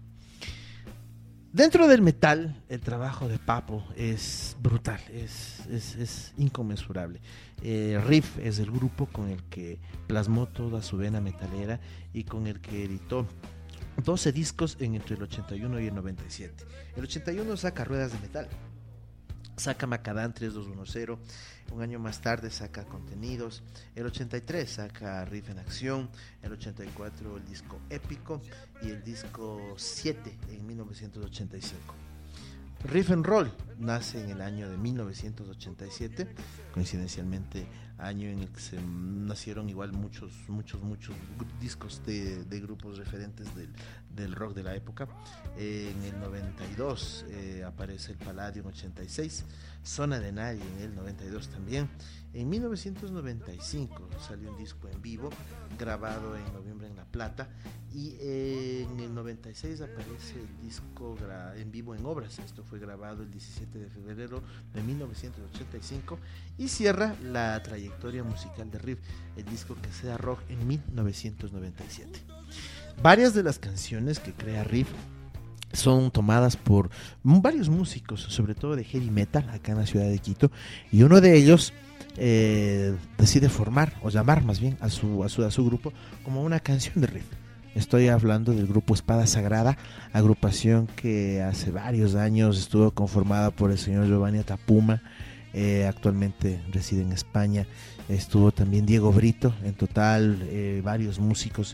Dentro del metal, el trabajo de Papo es brutal, es, es, es inconmensurable. Eh, Riff es el grupo con el que plasmó toda su vena metalera y con el que editó doce discos en entre el ochenta y uno y el noventa y siete. El ochenta y uno saca Ruedas de Metal, saca Macadán tres dos uno cero, un año más tarde saca Contenidos, el ochenta y tres saca Riff en Acción, el ochenta y cuatro el disco Épico y el disco siete en mil novecientos ochenta y cinco. Riff and Roll nace en el año de mil novecientos ochenta y siete, coincidencialmente año en el que se nacieron igual muchos, muchos, muchos discos de, de grupos referentes del, del rock de la época. Eh, en el noventa y dos eh, aparece el Palladium ochenta y seis, Zona de Nadie en el noventa y dos también. En mil novecientos noventa y cinco salió un disco en vivo grabado en noviembre en La Plata, y eh, en el noventa y seis aparece el disco gra- en vivo en Obras. Esto fue grabado el diecisiete de febrero de mil novecientos ochenta y cinco, y cierra la trayectoria musical de Riff, el disco Que Sea Rock en mil novecientos noventa y siete. Varias de las canciones que crea Riff son tomadas por varios músicos, sobre todo de heavy metal acá en la ciudad de Quito, y uno de ellos eh, decide formar, o llamar más bien a su, a su, a su grupo como una canción de Riff. Estoy hablando del grupo Espada Sagrada, agrupación que hace varios años estuvo conformada por el señor Giovanni Atapuma, eh, actualmente reside en España. Estuvo también Diego Brito, en total eh, varios músicos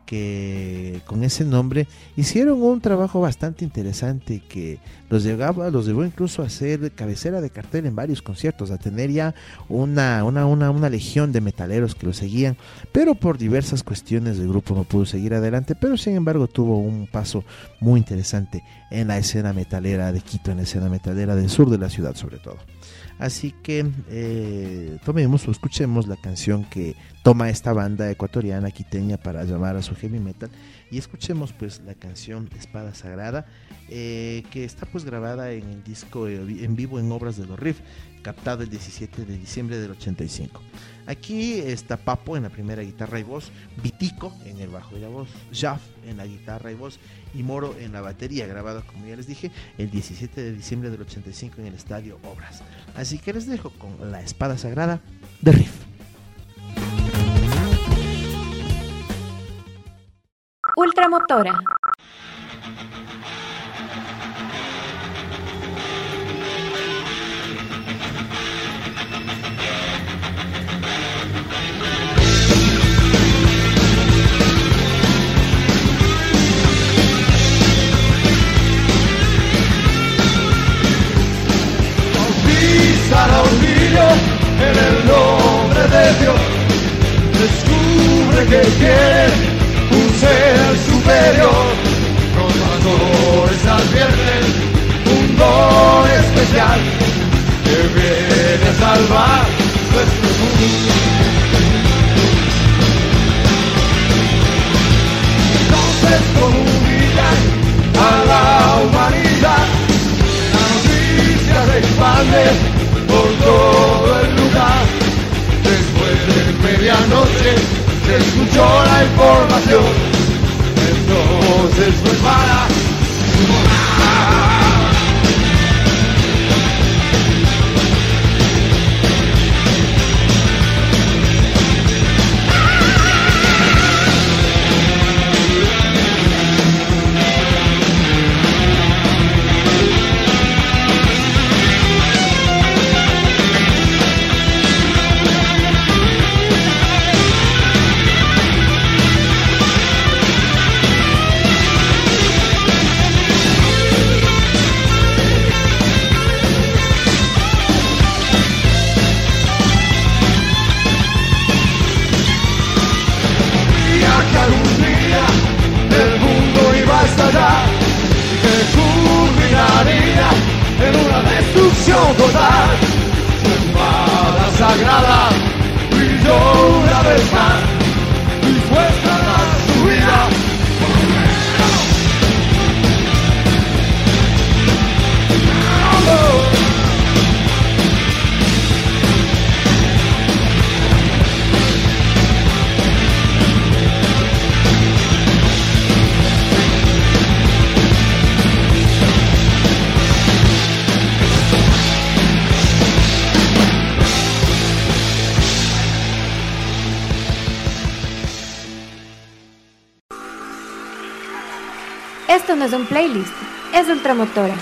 que con ese nombre hicieron un trabajo bastante interesante que los llegaba, los llevó incluso a ser cabecera de cartel en varios conciertos, a tener ya una, una, una, una legión de metaleros que lo seguían, pero por diversas cuestiones el grupo no pudo seguir adelante, pero sin embargo tuvo un paso muy interesante en la escena metalera de Quito, en la escena metalera del sur de la ciudad sobre todo. Así que eh, tomemos o escuchemos la canción que toma esta banda ecuatoriana quiteña para llamar a su heavy metal, y escuchemos pues la canción Espada Sagrada, eh, que está pues grabada en el disco eh, en vivo en Obras de los Riff, captado el diecisiete de diciembre del ochenta y cinco. Aquí está Papo en la primera guitarra y voz, Vitico en el bajo y la voz, Jaf en la guitarra y voz y Moro en la batería, grabado como ya les dije el diecisiete de diciembre del ochenta y cinco en el estadio Obras. Así que les dejo con la Espada Sagrada de Riff. Ultramotora. Pisará hombre que quiere un ser superior. Los pastores advierten un don especial que viene a salvar nuestro mundo. Entonces comunican a la humanidad, la noticia se expande por todo el lugar. Después de medianoche se escuchó la información, entonces fue para total, su espada sagrada brilló una vez más, dispuesta a dar su vida. Esto no es un playlist, es Ultramotora.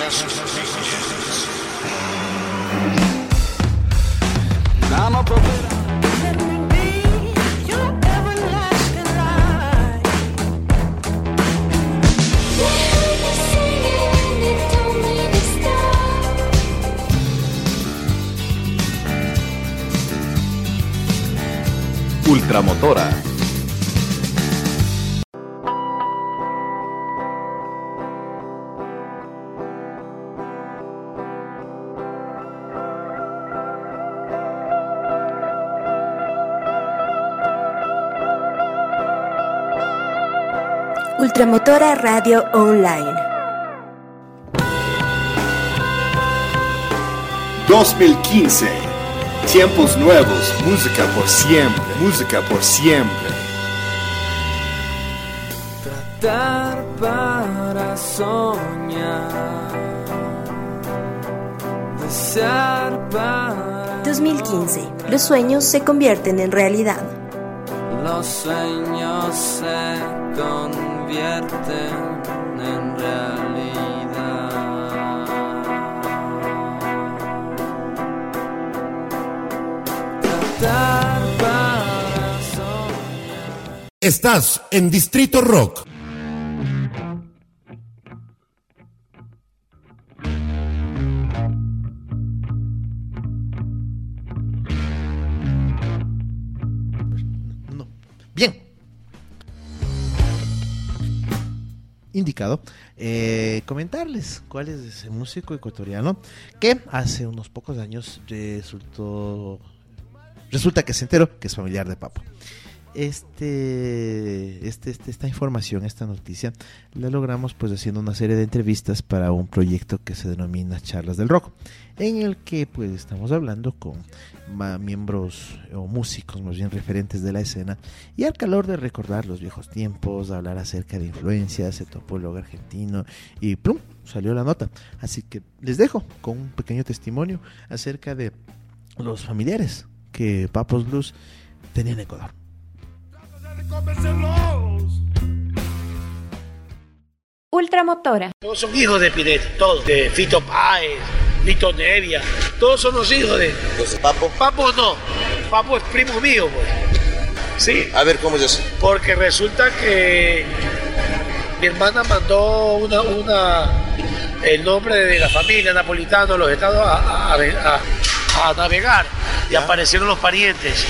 Ultramotora. Ultramotora Radio Online. dos mil quince. Tiempos nuevos, música por siempre, música por siempre. Tratar para soñar, desear para... dos mil quince. Los sueños se convierten en realidad. Los sueños se convierten en realidad. Tratar para soñar. Estás en Distrito Rock. Bien. Indicado, eh, comentarles cuál es ese músico ecuatoriano que hace unos pocos años resultó, resulta que se enteró que es familiar de Papo. Este, este, este, esta información, esta noticia, la logramos pues haciendo una serie de entrevistas para un proyecto que se denomina Charlas del Rock, en el que pues estamos hablando con miembros o músicos más bien referentes de la escena, y al calor de recordar los viejos tiempos, hablar acerca de influencias, etopólogo argentino, y plum, salió la nota. Así que les dejo con un pequeño testimonio acerca de los familiares que Papos Blues tenía en Ecuador. Ultramotora. Todos son hijos de Pinetti, todos, de Fito Páez, Lito Nevia, todos son los hijos de... ¿Papo? Papo no, Papo es primo mío, pues. Sí. A ver, ¿cómo es eso? Porque resulta que mi hermana mandó una, una el nombre de la familia napolitana a los estados a, a, a, a navegar y ¿ya? Aparecieron los parientes.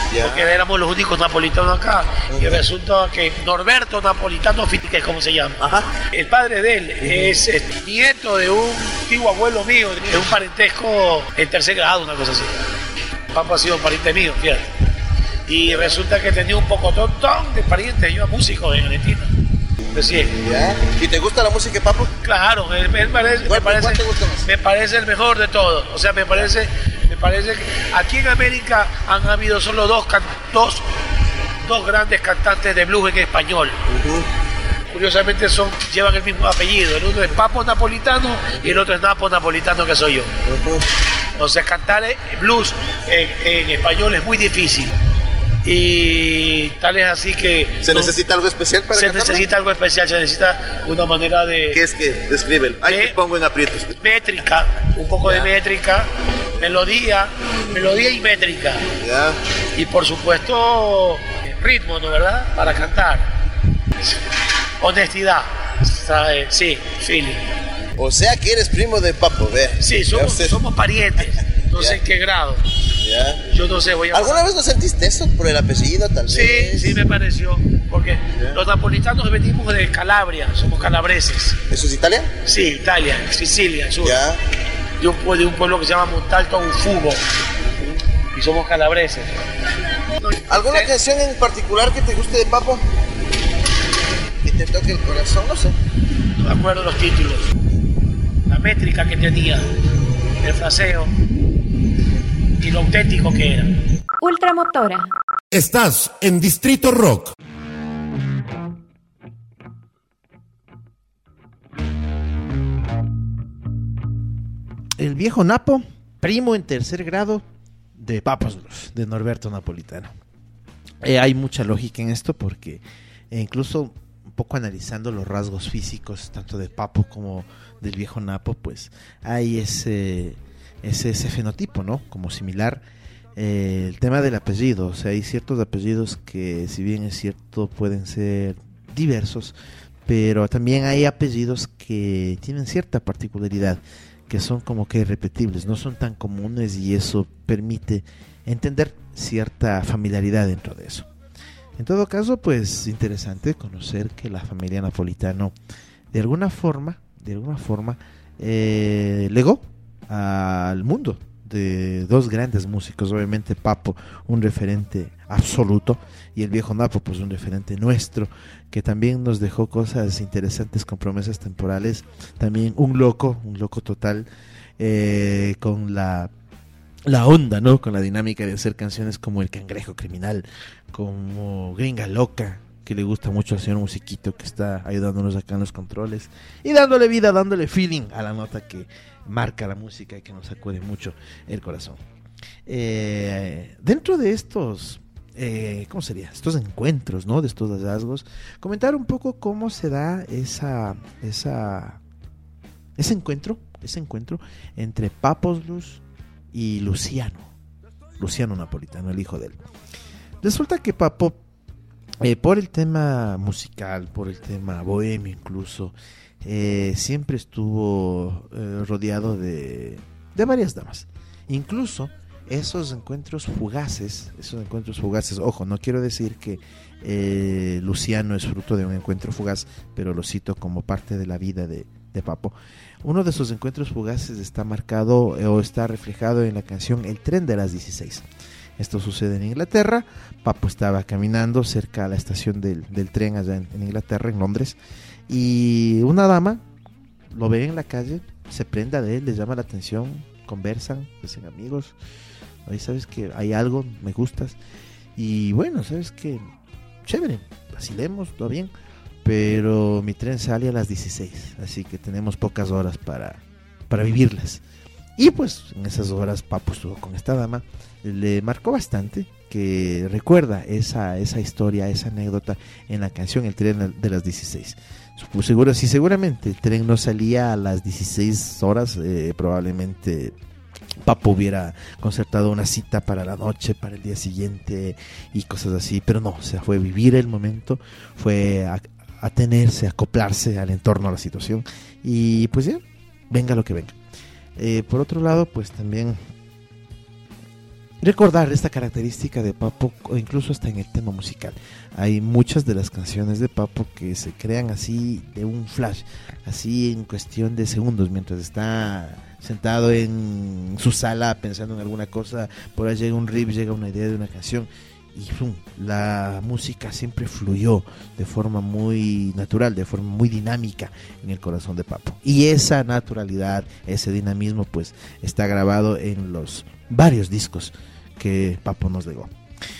yeah. porque éramos los únicos napolitanos acá, uh-huh. y resulta que Norberto Napolitano, que es como se llama, uh-huh. el padre de él uh-huh. es, es nieto de un antiguo abuelo mío, de un parentesco en tercer grado, una cosa así. Papo ha sido pariente mío, fíjate. Y resulta que tenía un poco tontón de parientes, yo era músico en Argentina. Sí. ¿Ya? ¿Y te gusta la música de Papo? Claro, me, me parece, me parece, te gusta más? me parece el mejor de todos. O sea, me parece, me parece que aquí en América han habido solo dos, can, dos, dos grandes cantantes de blues en español. Uh-huh. Curiosamente son, llevan el mismo apellido. El uno es Papo Napolitano y el otro es Napo Napolitano, que soy yo. Uh-huh. O sea, cantar blues en, en español es muy difícil. Y tal es así que... ¿Se no, necesita algo especial para Se cantarlo? necesita algo especial, se necesita una manera de... ¿Qué es que? Descríbelo. Ahí te pongo en aprietos. Métrica, un poco ya. de métrica, melodía, melodía y métrica. Ya. Y por supuesto, ritmo, ¿no? ¿Verdad? Para cantar. Honestidad, ¿sabes? Sí, feeling. O sea que eres primo de Papo, ve. Sí, somos, somos parientes, no sé en qué grado. Ya. Yo no sé, voy a... ¿Alguna vez no sentiste eso por el apellido, tal sí, vez? Sí, sí me pareció, porque yeah. los napolitanos venimos de Calabria, somos calabreses. ¿Eso es Italia? Sí, Italia, Sicilia, sur. Ya. De un, de un pueblo que se llama Montalto Ufugo, y somos calabreses. ¿Alguna ¿Sí? canción en particular que te guste de Papo? Que te toque el corazón, no sé. No me acuerdo los títulos. La métrica que tenía, el fraseo y lo auténtico que era. Ultramotora. Estás en Distrito Rock. El viejo Napo, primo en tercer grado de Papos Blues, de Norberto Napolitano. Eh, hay mucha lógica en esto porque eh, incluso un poco analizando los rasgos físicos tanto de Papo como del viejo Napo, pues hay ese... Ese, ese fenotipo, ¿no? Como similar. Eh, el tema del apellido, o sea, hay ciertos apellidos que, si bien es cierto, pueden ser diversos, pero también hay apellidos que tienen cierta particularidad, que son como que irrepetibles, no son tan comunes, y eso permite entender cierta familiaridad dentro de eso. En todo caso, pues interesante conocer que la familia Napolitano de alguna forma, de alguna forma, eh, legó al mundo de dos grandes músicos, obviamente Papo, un referente absoluto, y el viejo Napo, pues un referente nuestro, que también nos dejó cosas interesantes con promesas temporales, también un loco, un loco total, eh, con la la onda, ¿no? Con la dinámica de hacer canciones como El Cangrejo Criminal, como Gringa Loca, que le gusta mucho al señor Musiquito, que está ayudándonos acá en los controles y dándole vida, dándole feeling a la nota que marca la música y que nos sacude mucho el corazón. Eh, dentro de estos, eh, ¿cómo sería? Estos encuentros, ¿no? De estos hallazgos, comentar un poco cómo se da esa, esa, ese encuentro, ese encuentro entre Papos Blues y Luciano, Luciano Napolitano, el hijo de él. Resulta que Papo, Eh, por el tema musical, por el tema bohemio incluso, eh, siempre estuvo eh, rodeado de, de varias damas. Incluso esos encuentros fugaces, esos encuentros fugaces, ojo, no quiero decir que eh, Luciano es fruto de un encuentro fugaz, pero lo cito como parte de la vida de, de Papo. Uno de esos encuentros fugaces está marcado eh, o está reflejado en la canción El Tren de las dieciséis. Esto sucede en Inglaterra. Papo estaba caminando cerca a la estación del, del tren allá en, en Inglaterra, en Londres, y una dama lo ve en la calle, se prenda de él, le llama la atención, conversan, dicen amigos, oye, ¿sabes que hay algo? Me gustas. Y bueno, ¿sabes que chévere, vacilemos, todo bien, pero mi tren sale a las dieciséis, así que tenemos pocas horas para, para vivirlas. Y pues en esas horas Papo estuvo con esta dama, le marcó bastante, que recuerda esa, esa historia, esa anécdota en la canción El Tren de las dieciséis. Seguro, si seguramente el tren no salía a las dieciséis horas, eh, probablemente Papo hubiera concertado una cita para la noche, para el día siguiente y cosas así, pero no, o sea, fue vivir el momento, fue a, atenerse, acoplarse al entorno, a la situación, y pues ya, venga lo que venga. Eh, por otro lado, pues también recordar esta característica de Papo, incluso hasta en el tema musical. Hay muchas de las canciones de Papo que se crean así de un flash, así en cuestión de segundos, mientras está sentado en su sala pensando en alguna cosa, por ahí llega un riff, llega una idea de una canción y ¡pum!, la música siempre fluyó de forma muy natural, de forma muy dinámica en el corazón de Papo. Y esa naturalidad, ese dinamismo, pues está grabado en los varios discos que Papo nos legó.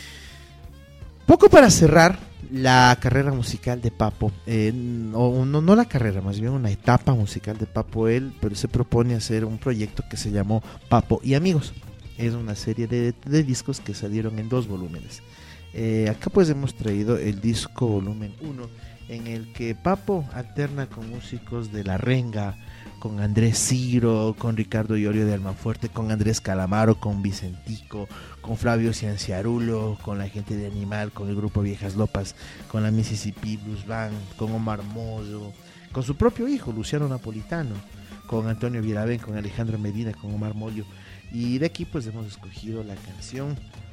Poco para cerrar la carrera musical de Papo, eh, no, no, no la carrera, más bien una etapa musical de Papo. Él pero se propone hacer un proyecto que se llamó Papo y Amigos. Es una serie de, de discos que salieron en dos volúmenes. Eh, acá pues hemos traído el disco volumen uno, en el que Papo alterna con músicos de La Renga, con Andrés Ciro, con Ricardo Iorio de Almanfuerte, con Andrés Calamaro, con Vicentico, con Flavio Cianciarulo, con la gente de Animal, con el grupo Viejas Lopas, con la Mississippi Blues Band, con Omar Moyo, con su propio hijo Luciano Napolitano, con Antonio Viravén, con Alejandro Medina, con Omar Moyo. Y de aquí pues hemos escogido la canción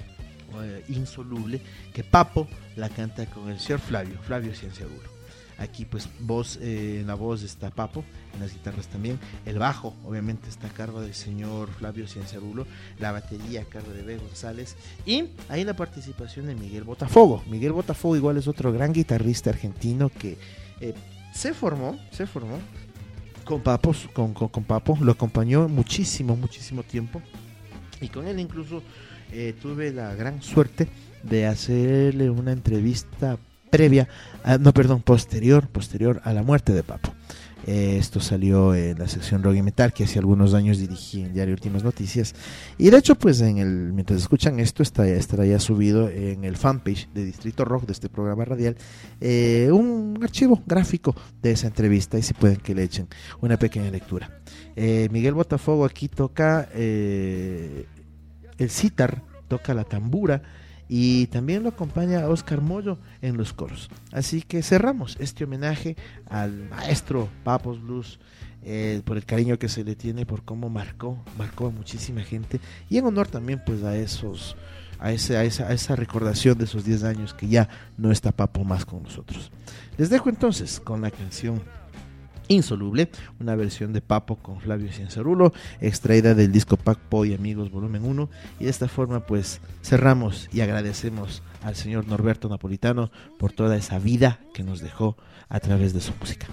uh, Insoluble, que Papo la canta con el señor Flavio, Flavio Cianciarulo. Aquí pues voz, eh, en la voz está Papo, en las guitarras también, el bajo obviamente está a cargo del señor Flavio Cianciarulo, la batería a cargo de B. González, y ahí la participación de Miguel Botafogo. Miguel Botafogo igual es otro gran guitarrista argentino que eh, se formó, se formó con Papo, con, con, con Papo, lo acompañó muchísimo, muchísimo tiempo, y con él incluso eh, tuve la gran suerte de hacerle una entrevista previa, a, no perdón, posterior, posterior a la muerte de Papo. Eh, esto salió en la sección Rock y Metal que hace algunos años dirigí en Diario Últimas Noticias, y de hecho pues en el mientras escuchan esto está, estará ya subido en el fanpage de Distrito Rock, de este programa radial, eh, un archivo gráfico de esa entrevista, y si pueden que le echen una pequeña lectura. eh, Miguel Botafogo aquí toca eh, el sitar, toca la tambura, y también lo acompaña Oscar Moyo en los coros. Así que cerramos este homenaje al maestro Papos Blues, eh, por el cariño que se le tiene, por cómo marcó, marcó a muchísima gente, y en honor también pues a esos, a, ese, a, esa, a esa recordación de esos diez años que ya no está Papo más con nosotros. Les dejo entonces con la canción Insoluble, una versión de Papo con Flavio Cianciarulo, extraída del disco Papo y Amigos volumen uno, y de esta forma pues cerramos y agradecemos al señor Norberto Napolitano por toda esa vida que nos dejó a través de su música.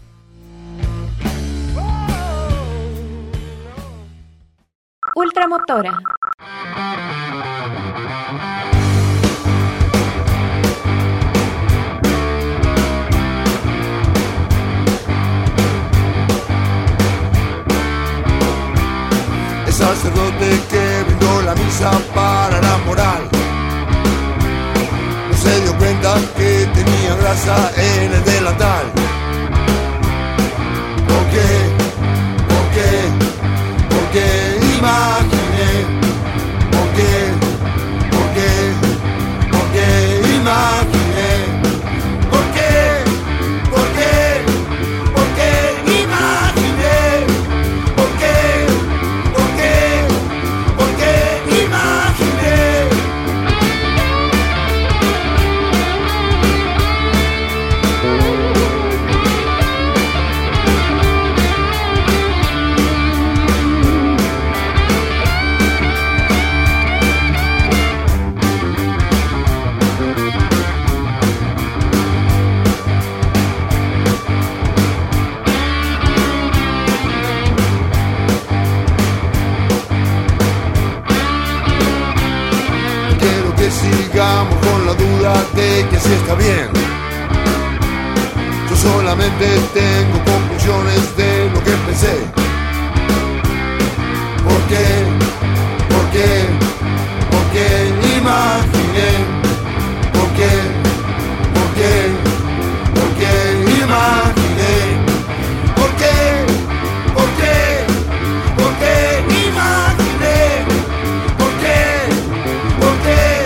Ultramotora. Sacerdote que brindó la misa para la moral no se dio cuenta que tenía grasa en el delantal. ¿Por qué? ¿Por qué? ¿Por qué? Imaginé. ¿Por qué? ¿Por qué? ¿Por qué? Imaginé. ¿Por qué? ¿Por qué? ¿Por qué? Imaginé. ¿Por qué? Sigamos con la duda de que así está bien. Yo solamente tengo conclusiones de lo que pensé. ¿Por qué? ¿Por qué? ¿Por qué? Imaginé. ¿Por qué? ¿Por qué? ¿Por qué? Imaginé. ¿Por qué? ¿Por qué? ¿Por qué? Imaginé. ¿Por qué? ¿Por qué?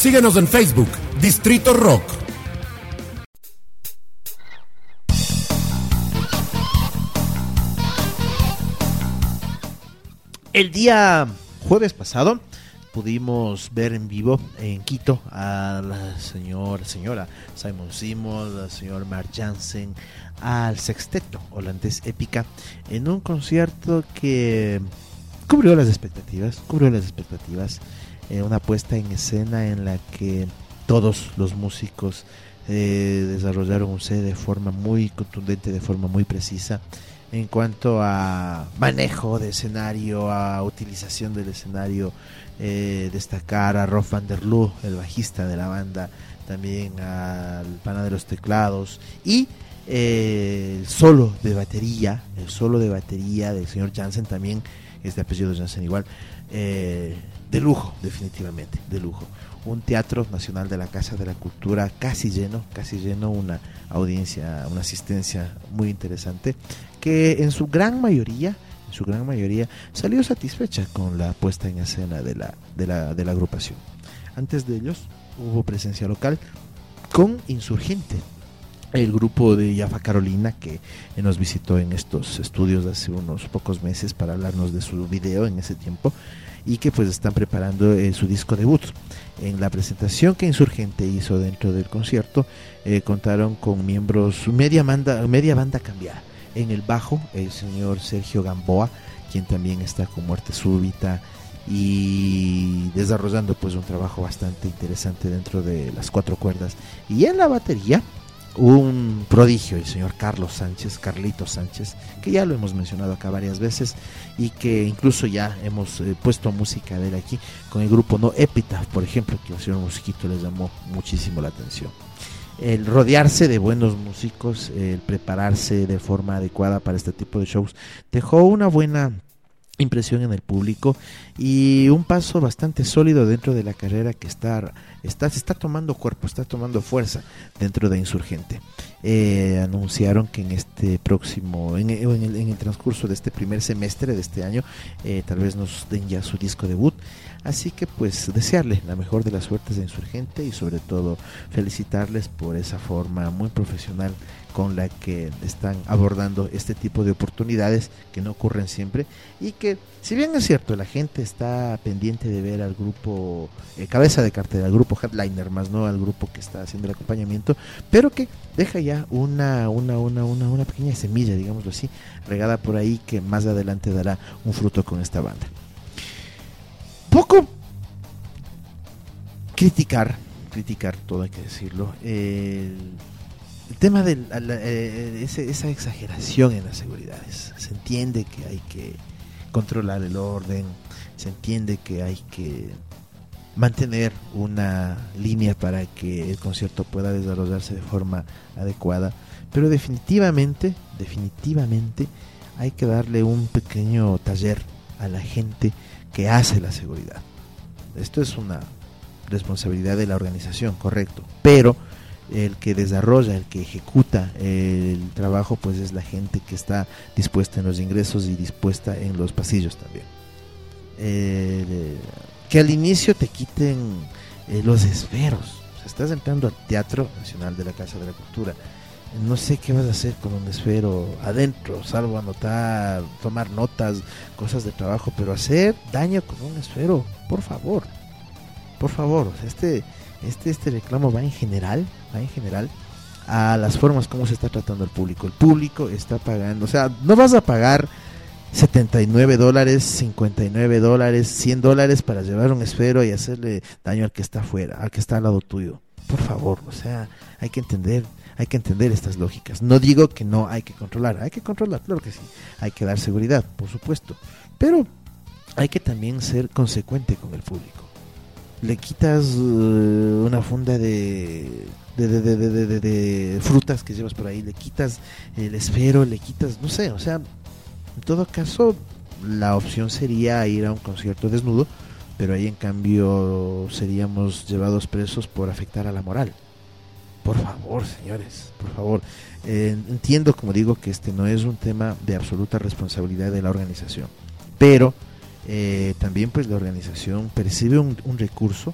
Síguenos en Facebook, Distrito Rock. El día jueves pasado pudimos ver en vivo en Quito a la señor, señora Simon Simon, al señor Mark Jansen, al sexteto holandés Épica, en un concierto que cubrió las expectativas, cubrió las expectativas, eh, una puesta en escena en la que todos los músicos eh, desarrollaron un set de forma muy contundente, de forma muy precisa, en cuanto a manejo de escenario, a utilización del escenario. Eh, destacar a Rob van der Loo, el bajista de la banda, también al pana de los teclados, y eh, el solo de batería, el solo de batería del señor Jansen, también es de apellido Jansen igual, eh, de lujo, definitivamente, de lujo. Un teatro nacional de la Casa de la Cultura casi lleno, casi lleno, una audiencia, una asistencia muy interesante, que en su gran mayoría, en su gran mayoría, salió satisfecha con la puesta en escena de la, de la, de la agrupación. Antes de ellos hubo presencia local con Insurgente, el grupo de Jaffa Carolina, que nos visitó en estos estudios hace unos pocos meses para hablarnos de su video en ese tiempo, y que pues están preparando eh, su disco debut. En la presentación que Insurgente hizo dentro del concierto, eh, contaron con miembros, media banda, media banda cambiada. En el bajo, el señor Sergio Gamboa, quien también está con Muerte Súbita y desarrollando pues un trabajo bastante interesante dentro de las cuatro cuerdas. Y en la batería, un prodigio, el señor Carlos Sánchez, Carlitos Sánchez, que ya lo hemos mencionado acá varias veces y que incluso ya hemos eh, puesto música de él aquí con el grupo No Epitaph, por ejemplo, que al señor Mosquito les llamó muchísimo la atención. El rodearse de buenos músicos, el prepararse de forma adecuada para este tipo de shows, dejó una buena impresión en el público y un paso bastante sólido dentro de la carrera que está, está, se está tomando cuerpo, está tomando fuerza dentro de Insurgente. Eh, anunciaron que en este próximo, en, en, el, en el transcurso de este primer semestre de este año, eh, tal vez nos den ya su disco debut. Así que pues desearle la mejor de las suertes a Insurgente y sobre todo felicitarles por esa forma muy profesional con la que están abordando este tipo de oportunidades que no ocurren siempre, y que si bien es cierto la gente está pendiente de ver al grupo eh, cabeza de cartel, al grupo headliner, más no al grupo que está haciendo el acompañamiento, pero que deja ya una una una una, una pequeña semilla, digámoslo así, regada por ahí, que más adelante dará un fruto con esta banda. Poco criticar, criticar todo hay que decirlo, el, el tema de la, la, eh, ese, esa exageración en las seguridades. Se entiende que hay que controlar el orden, se entiende que hay que mantener una línea para que el concierto pueda desarrollarse de forma adecuada, pero definitivamente, definitivamente hay que darle un pequeño taller a la gente que hace la seguridad. Esto es una responsabilidad de la organización, correcto, pero el que desarrolla, el que ejecuta el trabajo, pues es la gente que está dispuesta en los ingresos y dispuesta en los pasillos también. Eh, que al inicio te quiten eh, los esferos. O sea, estás entrando al Teatro Nacional de la Casa de la Cultura. No sé qué vas a hacer con un esfero adentro, salvo anotar, tomar notas, cosas de trabajo, pero hacer daño con un esfero, por favor, por favor. O sea, este, este, este reclamo va en general, va en general a las formas como se está tratando al público. El público está pagando, o sea, no vas a pagar setenta y nueve dólares, cincuenta y nueve dólares, cien dólares para llevar un esfero y hacerle daño al que está afuera, al que está al lado tuyo. Por favor, o sea, hay que entender. Hay que entender estas lógicas. No digo que no hay que controlar, hay que controlar, claro que sí. Hay que dar seguridad, por supuesto. Pero hay que también ser consecuente con el público. Le quitas uh, una funda de de, de, de, de, de, de frutas que llevas por ahí, le quitas el esfero, le quitas, no sé, o sea, en todo caso, la opción sería ir a un concierto desnudo, pero ahí en cambio seríamos llevados presos por afectar a la moral. Por favor, señores, por favor. Eh, entiendo, como digo, que este no es un tema de absoluta responsabilidad de la organización, pero eh, también pues la organización percibe un, un recurso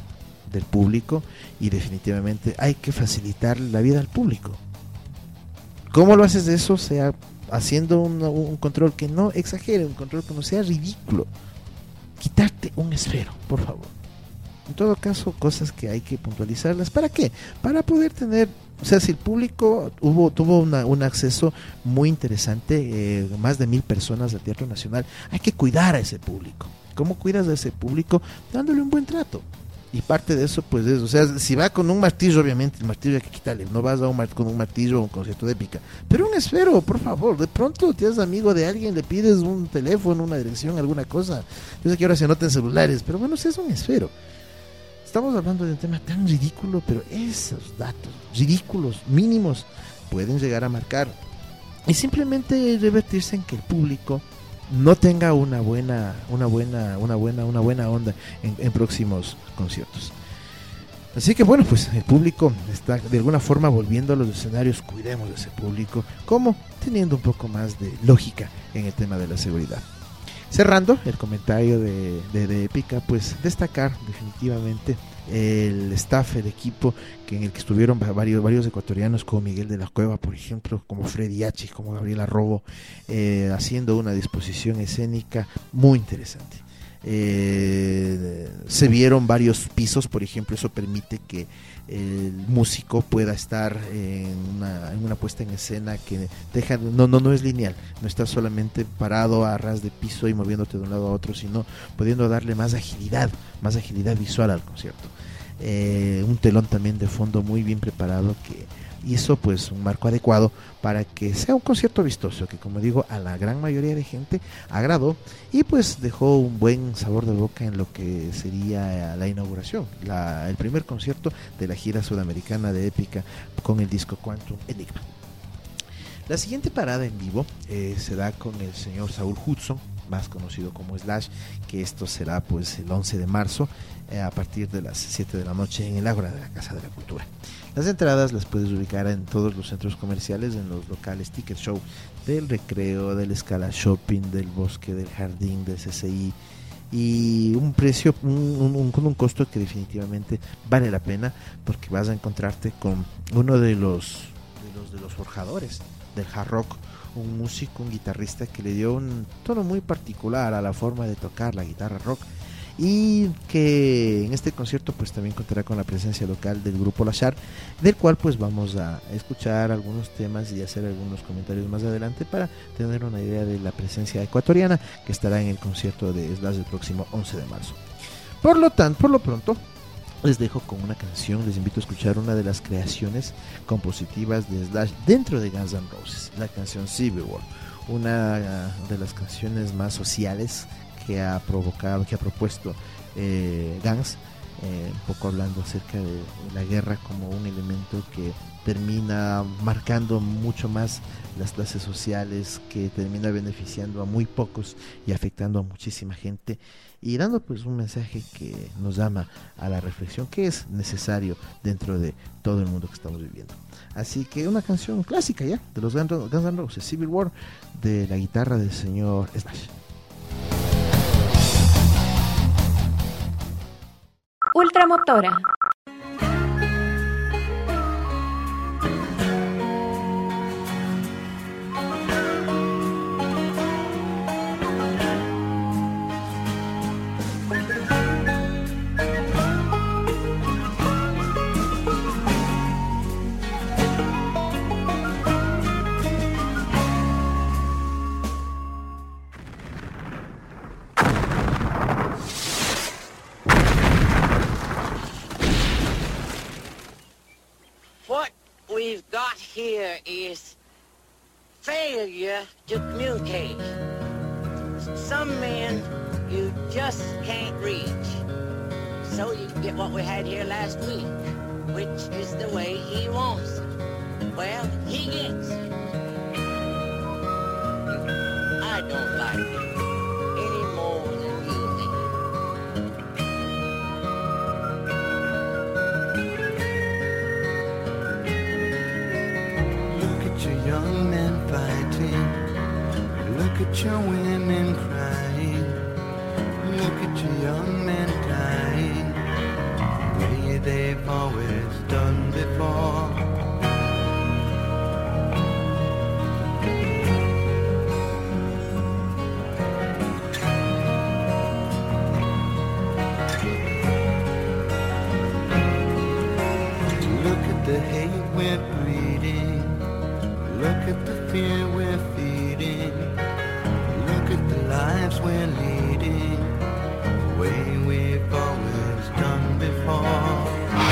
del público y definitivamente hay que facilitar la vida al público. ¿Cómo lo haces de eso? Sea haciendo un, un control que no exagere, un control que no sea ridículo. Quitarte un esfero, por favor. En todo caso, cosas que hay que puntualizarlas. ¿Para qué? Para poder tener, o sea, si el público hubo, tuvo una, un acceso muy interesante, eh, más de mil personas al Teatro Nacional, hay que cuidar a ese público. ¿Cómo cuidas a ese público? Dándole un buen trato. Y parte de eso, pues es, o sea, si va con un martillo, obviamente, el martillo hay que quitarle, no vas a un mar- con un martillo a un concierto de épica, pero un esfero, por favor, de pronto te haces amigo de alguien, le pides un teléfono, una dirección, alguna cosa. Yo sé que ahora se anotan celulares, pero bueno, si es un esfero. Estamos hablando de un tema tan ridículo, pero esos datos ridículos, mínimos, pueden llegar a marcar. Y simplemente revertirse en que el público no tenga una buena, una buena, una buena, una buena onda en, en próximos conciertos. Así que bueno, pues el público está de alguna forma volviendo a los escenarios. Cuidemos de ese público, como teniendo un poco más de lógica en el tema de la seguridad. Cerrando el comentario de, de, de Épica, pues destacar definitivamente el staff, el equipo que en el que estuvieron varios, varios ecuatorianos como Miguel de la Cueva, por ejemplo, como Freddy H, como Gabriela Robo, eh, haciendo una disposición escénica muy interesante. Eh, se vieron varios pisos, por ejemplo, eso permite que el músico pueda estar en una, en una puesta en escena que deja, no, no, no es lineal, no estás solamente parado a ras de piso y moviéndote de un lado a otro, sino pudiendo darle más agilidad, más agilidad visual al concierto. Eh, un telón también de fondo muy bien preparado que hizo pues un marco adecuado para que sea un concierto vistoso, que como digo a la gran mayoría de gente agradó y pues dejó un buen sabor de boca en lo que sería la inauguración, la, el primer concierto de la gira sudamericana de Épica con el disco Quantum Enigma. La siguiente parada en vivo eh, se da con el señor Saúl Hudson, más conocido como Slash, que esto será pues el once de marzo eh, a partir de las siete de la noche en el Ágora de la Casa de la Cultura. Las entradas las puedes ubicar en todos los centros comerciales, en los locales Ticket Show del Recreo, del Scala Shopping, del Bosque, del Jardín, del C C I, y un precio, un, un, un, un costo que definitivamente vale la pena, porque vas a encontrarte con uno de los de los, de los forjadores del hard rock, un músico, un guitarrista que le dio un tono muy particular a la forma de tocar la guitarra rock, y que en este concierto pues también contará con la presencia local del grupo Lashar, del cual pues vamos a escuchar algunos temas y hacer algunos comentarios más adelante para tener una idea de la presencia ecuatoriana que estará en el concierto de Slash el próximo once de marzo. Por lo tanto, por lo pronto les dejo con una canción, les invito a escuchar una de las creaciones compositivas de Slash dentro de Guns N' Roses, la canción Civil War, una de las canciones más sociales que ha provocado, que ha propuesto eh, Guns, eh, un poco hablando acerca de la guerra como un elemento que termina marcando mucho más las clases sociales, que termina beneficiando a muy pocos y afectando a muchísima gente, y dando pues un mensaje que nos llama a la reflexión que es necesario dentro de todo el mundo que estamos viviendo. Así que una canción clásica ya de los Guns N' Roses, Civil War, de la guitarra del señor Slash. Ultramotora. We've got here is failure to communicate. Some men you just can't reach. So you get what we had here last week, which is the way he wants it. Well, he gets it. I don't like it any more than you do. Young men fighting, look at your women crying, look at your young men dying, day they've always done before. Look at the hate we're breeding. Look at the fear we're feeding. Look at the lives we're leading. The way we've always done before.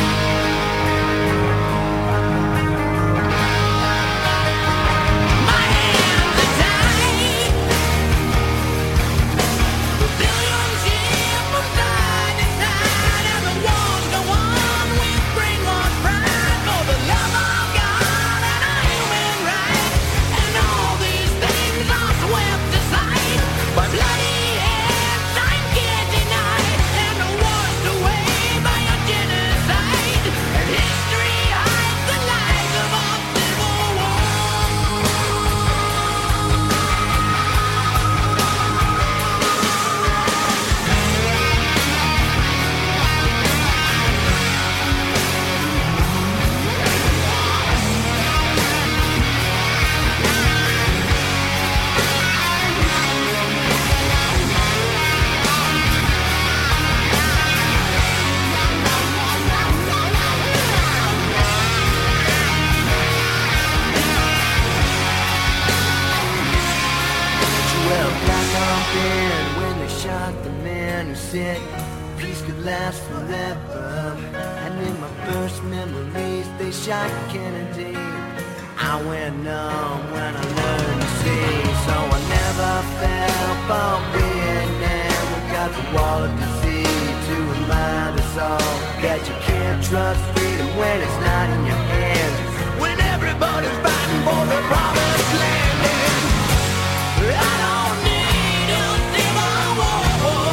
Said peace could last forever. And in my first memories they shot Kennedy. I went numb when I learned to see. So I never fell for Vietnam. We got the wall of disease to remind us all that you can't trust freedom when it's not in your hands. When everybody's fighting for the promised land. And I don't need a civil war.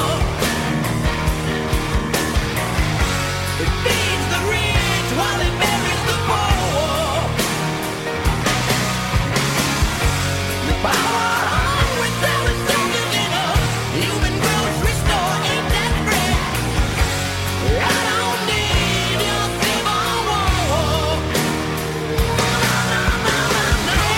It feeds the rich while it buries the poor. The power hungry selling soldiers in a human grocery store ain't that free. I don't need a civil war. No, no, no, no.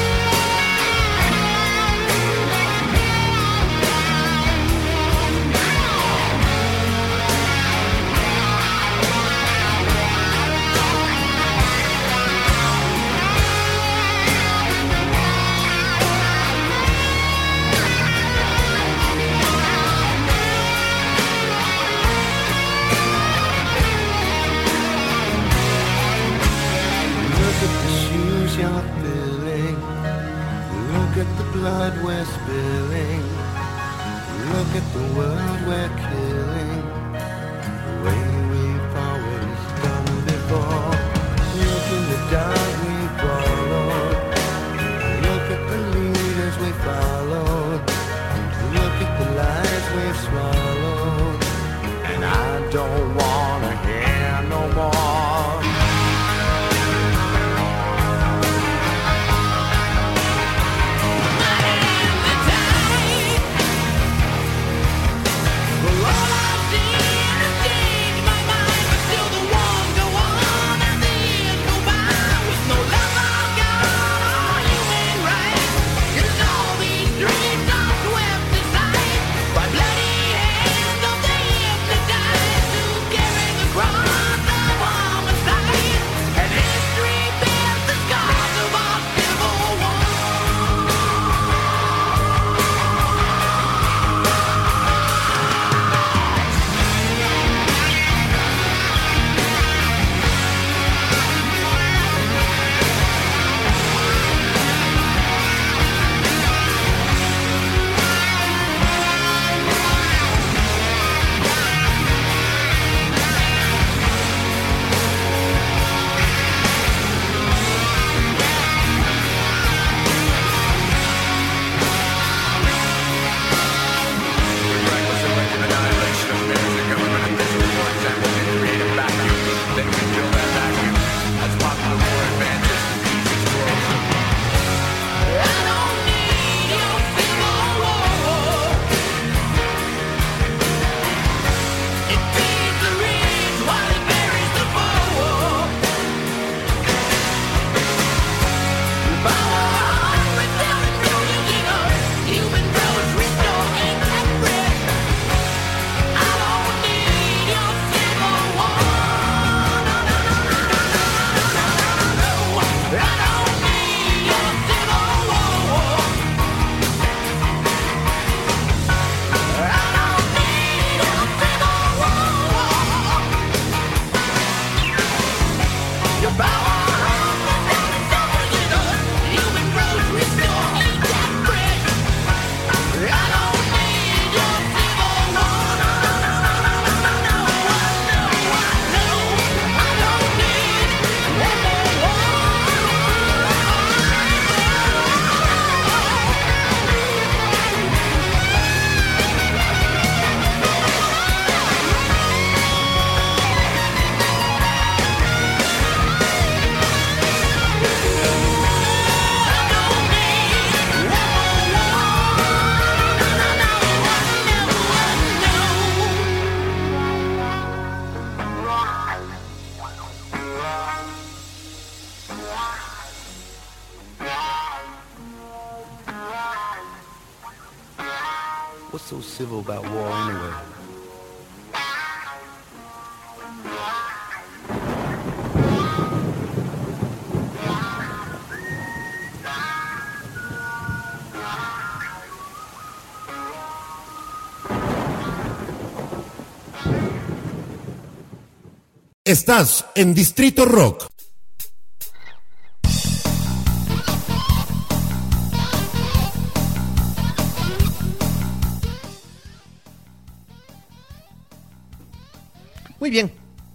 Look at the shoes you're filling. Look at the blood we're spilling. Look at the world we're killing. The way we've always done before. Look in the dark we followed. Look at the leaders we followed. Look at the lies we've swallowed. And I don't wanna hear no more. All I did What's so civil about war anyway? Estás en Distrito Rock. Muy bien.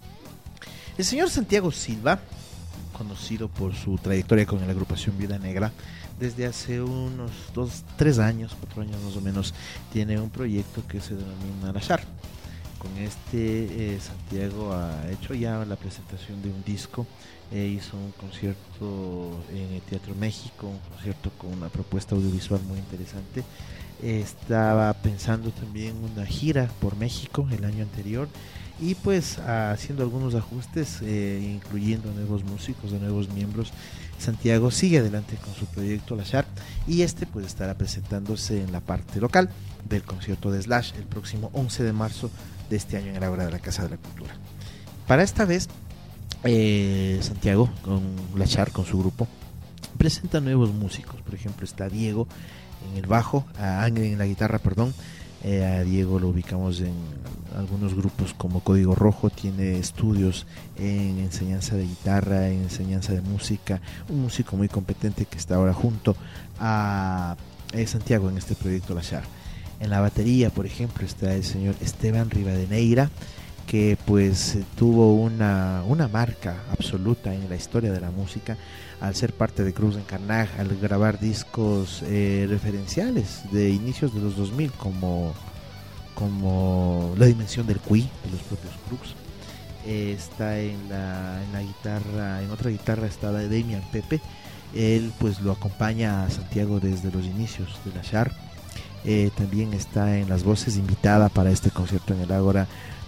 El señor Santiago Silva, conocido por su trayectoria con la agrupación Viuda Negra, desde hace unos dos, tres años, cuatro años más o menos, tiene un proyecto que se denomina La Char. Con este eh, Santiago ha hecho ya la presentación de un disco, eh, hizo un concierto en el Teatro México, un concierto con una propuesta audiovisual muy interesante. Eh, estaba pensando también una gira por México el año anterior y pues haciendo algunos ajustes, eh, incluyendo nuevos músicos, de nuevos miembros. Santiago sigue adelante con su proyecto La Char y este pues estará presentándose en la parte local del concierto de Slash el próximo once de marzo de este año en el Ágora de la Casa de la Cultura. Para esta vez, eh, Santiago con La Char, con su grupo, presenta nuevos músicos. Por ejemplo, está Diego en el bajo, a Ángel en la guitarra, perdón. Eh, a Diego lo ubicamos en algunos grupos como Código Rojo, tiene estudios en enseñanza de guitarra, en enseñanza de música, un músico muy competente que está ahora junto a eh, Santiago en este proyecto La Char. En la batería, por ejemplo, está el señor Esteban Rivadeneira, que pues tuvo una, una marca absoluta en la historia de la música al ser parte de Cruz en Carnage, al grabar discos eh, referenciales de inicios de los dos mil como, como La Dimensión del Cui, de los propios Cruz. Eh, está en la, en la guitarra, en otra guitarra está Damian Pepe, él pues lo acompaña a Santiago desde los inicios de La Char. Eh, también está en las voces invitada para este concierto en el Ágora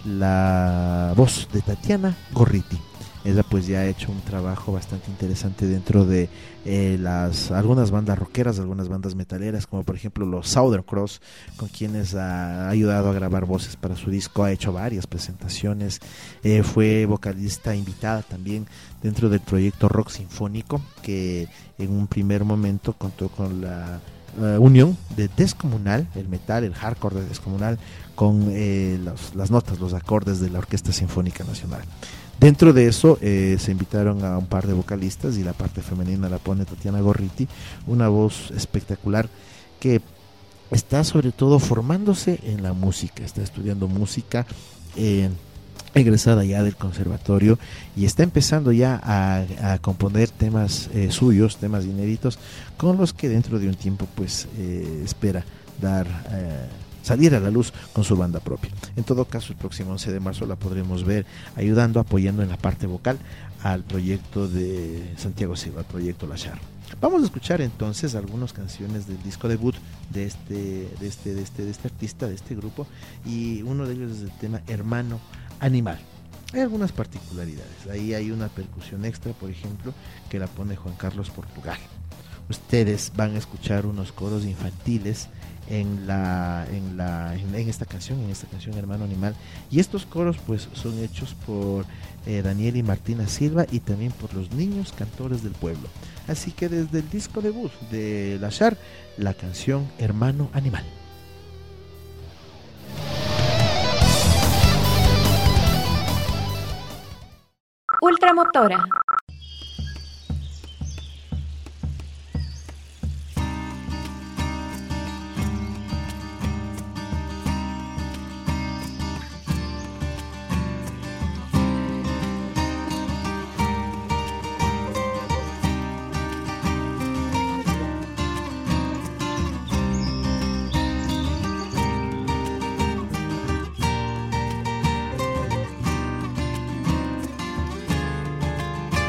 la voz de Tatiana Gorriti. Ella pues ya ha hecho un trabajo bastante interesante dentro de eh, las algunas bandas rockeras, algunas bandas metaleras, como por ejemplo los Southern Cross, con quienes ha ayudado a grabar voces para su disco, ha hecho varias presentaciones, eh, fue vocalista invitada también dentro del proyecto Rock Sinfónico, que en un primer momento contó con la Uh, unión de Descomunal, el metal, el hardcore de Descomunal, con eh, los, las notas, los acordes de la Orquesta Sinfónica Nacional. Dentro de eso eh, se invitaron a un par de vocalistas y la parte femenina la pone Tatiana Gorriti, una voz espectacular que está sobre todo formándose en la música, está estudiando música, eh, egresada ya del conservatorio y está empezando ya a, a componer temas eh, suyos, temas inéditos, con los que dentro de un tiempo pues eh, espera dar eh, salir a la luz con su banda propia. En todo caso, el próximo once de marzo la podremos ver ayudando, apoyando en la parte vocal al proyecto de Santiago Silva, al proyecto La Char. Vamos a escuchar entonces algunas canciones del disco debut de este, de este, de este, de este artista, de este grupo, y uno de ellos es el tema Hermano Animal. Hay algunas particularidades. Ahí hay una percusión extra, por ejemplo, que la pone Juan Carlos Portugal. Ustedes van a escuchar unos coros infantiles en la en la en, en esta canción, en esta canción Hermano Animal, y estos coros pues son hechos por eh, Daniel y Martina Silva y también por los niños cantores del pueblo. Así que desde el disco debut de La Char, la canción Hermano Animal. Ultramotora. Thank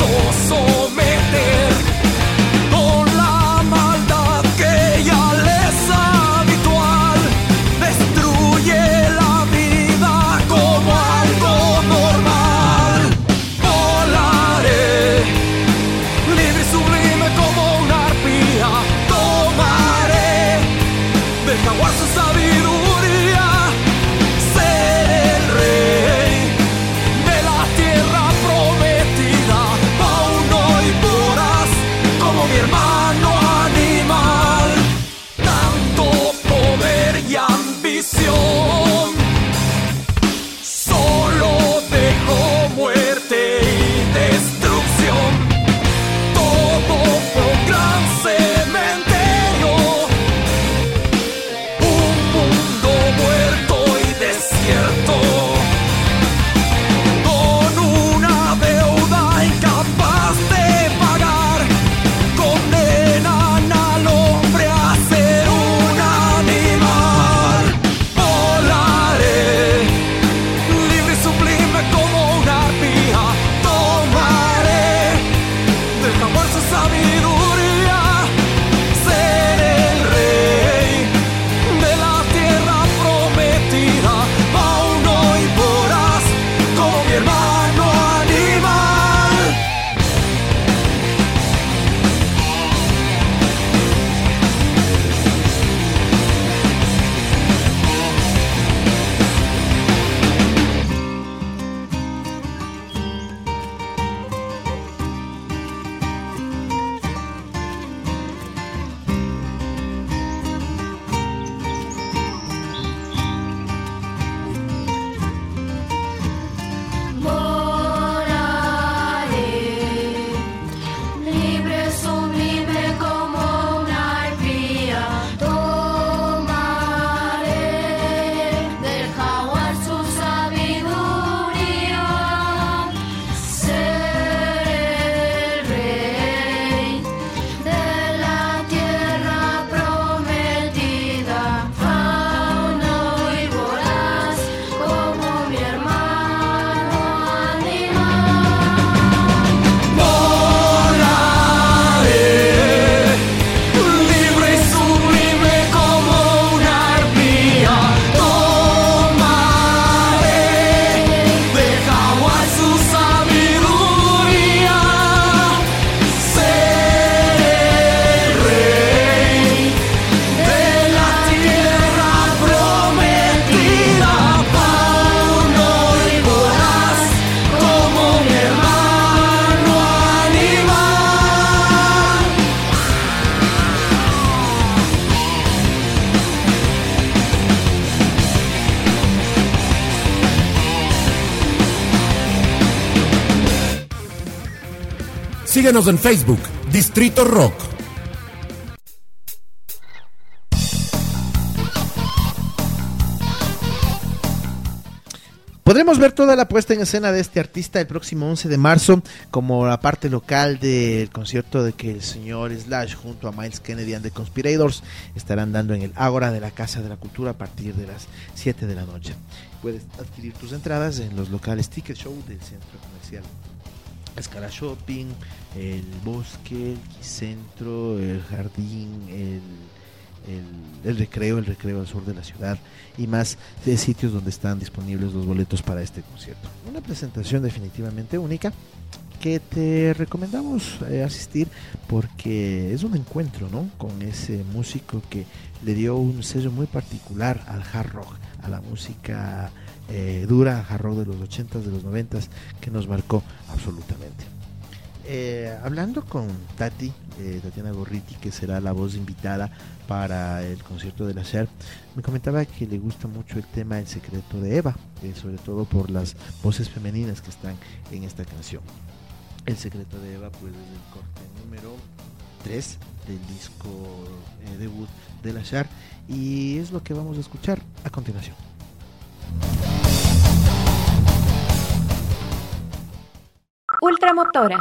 someter con la maldad que ya les habitual. Destruye la vida como algo normal. Volaré libre y sublime como una arpía. Tomaré del jaguar su sabiduría. Seré el rey de la tierra prometida. Aún hoy voraz como mi hermano animal. Tanto poder y ambición solo dejó muerte y destrucción. Todo fue un gran cementerio, un mundo muerto y desierto, con una deuda incapaz de pagar. Condenan al hombre a ser un animal. Volaré libre y sublime como una arpía. Tomaré del jaguar su sabiduría. Seré el rey de la tierra prometida. Aún hoy voraz como mi hermano animal. Volaré, libre, sublime como una arpía. Tomaré del jaguar su sabiduría. Seré el rey de la tierra prometida. Fauno y voraz como mi hermano animal. Volaré libre y sublime como una arpía. Tomaré del jaguar su sabiduría. Seré el rey de la tierra prometida. Fauno y voraz como mi hermano animal. Síguenos en Facebook, Distrito Rock. Podremos ver toda la puesta en escena de este artista el próximo once de marzo como la parte local del concierto de que el señor Slash junto a Miles Kennedy and the Conspirators estarán dando en el Ágora de la Casa de la Cultura a partir de las siete de la noche. Puedes adquirir tus entradas en los locales Ticket Show del Centro Comercial Escala Shopping, el Bosque, el Quicentro, el Jardín, el El, el recreo, el recreo al sur de la ciudad y más de sitios donde están disponibles los boletos para este concierto. Una presentación definitivamente única que te recomendamos eh, asistir porque es un encuentro, ¿no?, con ese músico que le dio un sello muy particular al hard rock, a la música eh, dura, hard rock de los ochentas, de los noventas, que nos marcó absolutamente. Eh, hablando con Tati, eh, Tatiana Gorriti, que será la voz invitada para el concierto de la Cher, me comentaba que le gusta mucho el tema El secreto de Eva, eh, sobre todo por las voces femeninas que están en esta canción. El secreto de Eva, pues, es el corte número tres del disco eh, debut de la Cher, y es lo que vamos a escuchar a continuación. Ultramotora.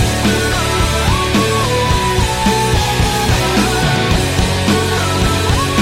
We'll be right back.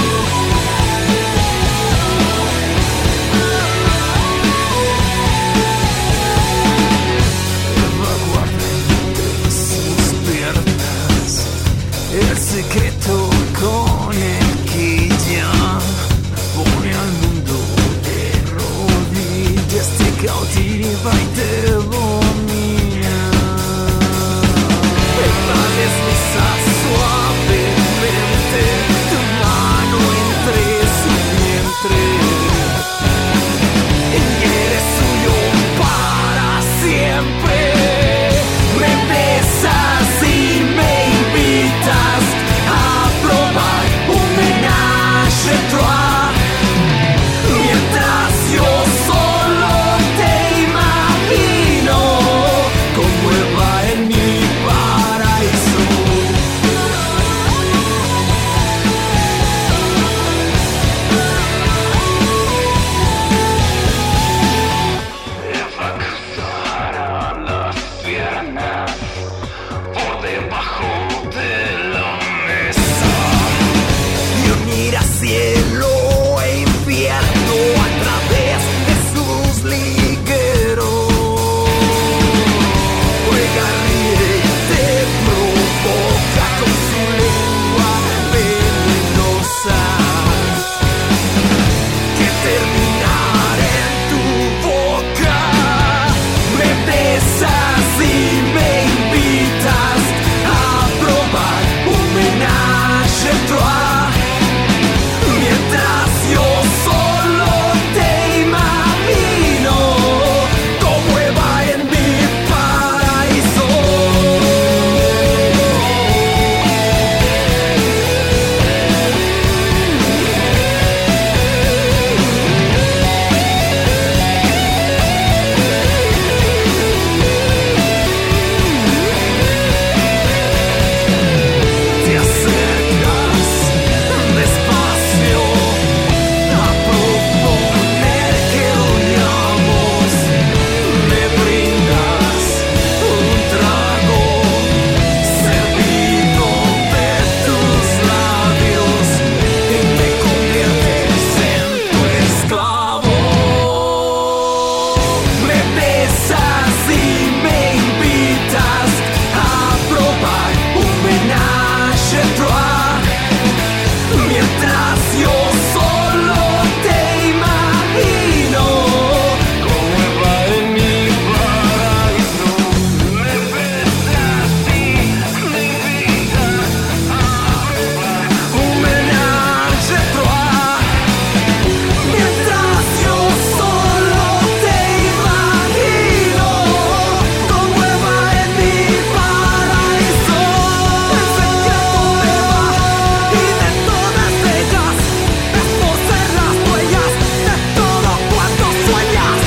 Mientras yo solo te imagino como Eva en mi paraíso. Me besas y me invitas a probar un ménage à trois. Mientras yo solo te imagino como Eva en mi paraíso. El secreto de Eva y de todas ellas es poseer las huellas de todo cuanto sueñas.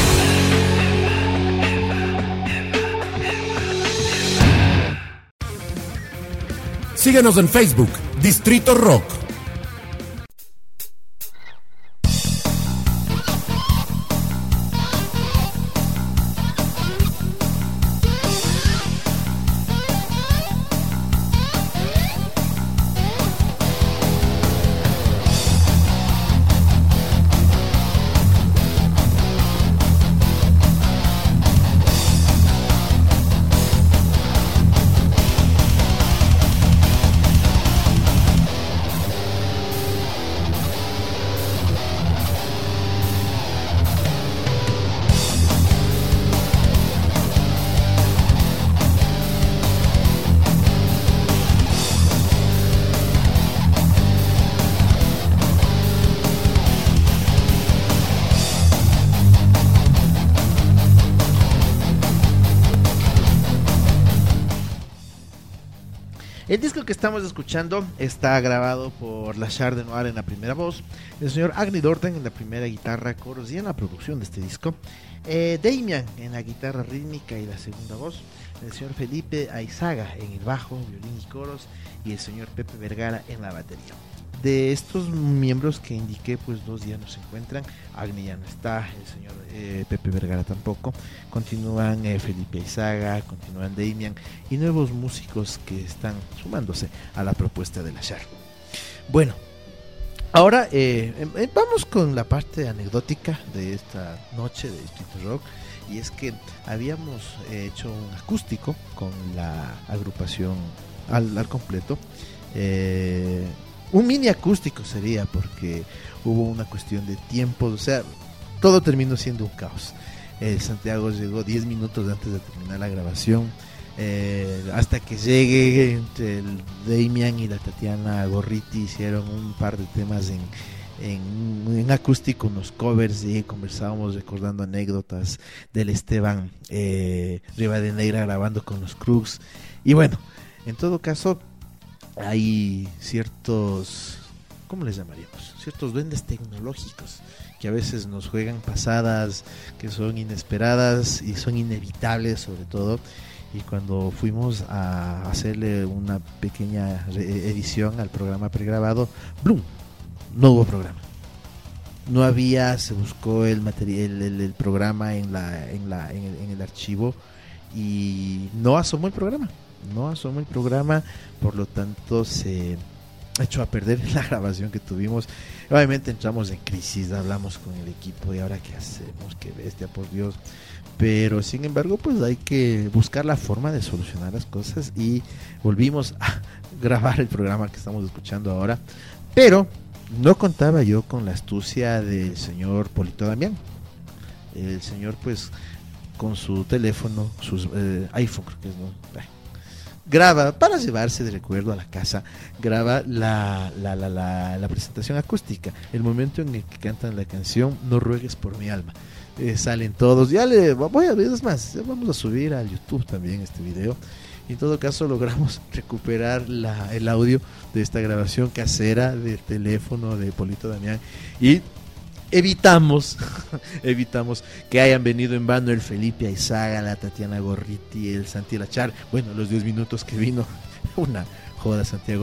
Síguenos en Facebook, Distrito Rock. El disco que estamos escuchando está grabado por Lachar de Noir en la primera voz, el señor Agni Dorten en la primera guitarra, coros y en la producción de este disco, eh, Damian en la guitarra rítmica y la segunda voz, el señor Felipe Aizaga en el bajo, violín y coros, y el señor Pepe Vergara en la batería. De estos miembros que indiqué, pues dos ya no se encuentran. Agni ya no está, el señor eh, Pepe Vergara tampoco. Continúan eh, Felipe Aizaga, continúan Damian y nuevos músicos que están sumándose a la propuesta de Lachar. Bueno, ahora eh, eh, vamos con la parte anecdótica de esta noche de Distrito Rock. Y es que habíamos eh, hecho un acústico con la agrupación al, al completo. Eh, un mini acústico sería, porque hubo una cuestión de tiempo, o sea, todo terminó siendo un caos. Eh, Santiago llegó diez minutos antes de terminar la grabación. Eh, hasta que llegue, entre el Damian y la Tatiana Gorriti hicieron un par de temas en, en, en acústico, unos covers, y conversábamos recordando anécdotas del Esteban eh, Rivadeneira grabando con los Krugs. Y bueno, en todo caso, hay ciertos, ¿cómo les llamaríamos? Ciertos duendes tecnológicos que a veces nos juegan pasadas, que son inesperadas y son inevitables sobre todo. Y cuando fuimos a hacerle una pequeña edición al programa pregrabado, ¡blum!, no hubo programa. No había, se buscó el material, el, el programa en la, en la, en el, en el archivo y no asomó el programa. No asomó el programa, por lo tanto se echó a perder la grabación que tuvimos. Obviamente entramos en crisis, hablamos con el equipo y ahora qué hacemos, qué bestia, por Dios. Pero sin embargo, pues hay que buscar la forma de solucionar las cosas y volvimos a grabar el programa que estamos escuchando ahora. Pero no contaba yo con la astucia del señor Polito Damián. El señor, pues, con su teléfono, sus eh, iPhone, creo que es, ¿no? graba, para llevarse de recuerdo a la casa, graba la, la, la, la, la presentación acústica, el momento en el que cantan la canción No ruegues por mi alma. Eh, salen todos, ya le voy a ver, es más, vamos a subir a YouTube también este video. En todo caso logramos recuperar la, el audio de esta grabación casera del teléfono de Polito Damián y evitamos evitamos que hayan venido en vano el Felipe Aizaga, la Tatiana Gorriti, el Santi Lachar, bueno, los diez minutos que vino, una joda Santiago,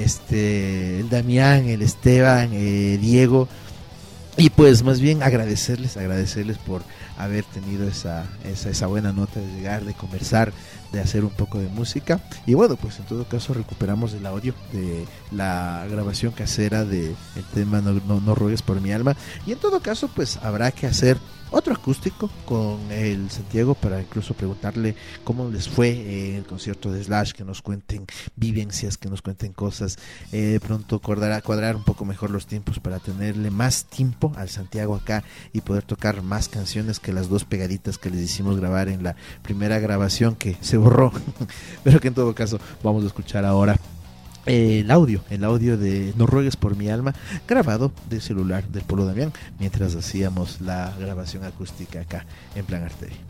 este, el Damián, el Esteban, eh, Diego, y pues más bien agradecerles, agradecerles por haber tenido esa, esa, esa buena nota de llegar, de conversar, de hacer un poco de música. Y bueno, pues en todo caso recuperamos el audio de la grabación casera de el tema No, no, no ruegues por mi alma. Y en todo caso, pues habrá que hacer otro acústico con el Santiago para incluso preguntarle cómo les fue eh, el concierto de Slash, que nos cuenten vivencias, que nos cuenten cosas. Eh, pronto cuadrar, cuadrar un poco mejor los tiempos para tenerle más tiempo al Santiago acá y poder tocar más canciones que las dos pegaditas que les hicimos grabar en la primera grabación que se borró, pero que en todo caso vamos a escuchar ahora. El audio, el audio de No ruegues por mi alma, grabado de celular del Polo Damián, mientras hacíamos la grabación acústica acá en Plan Arteria.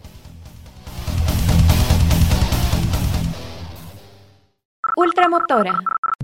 Ultramotora.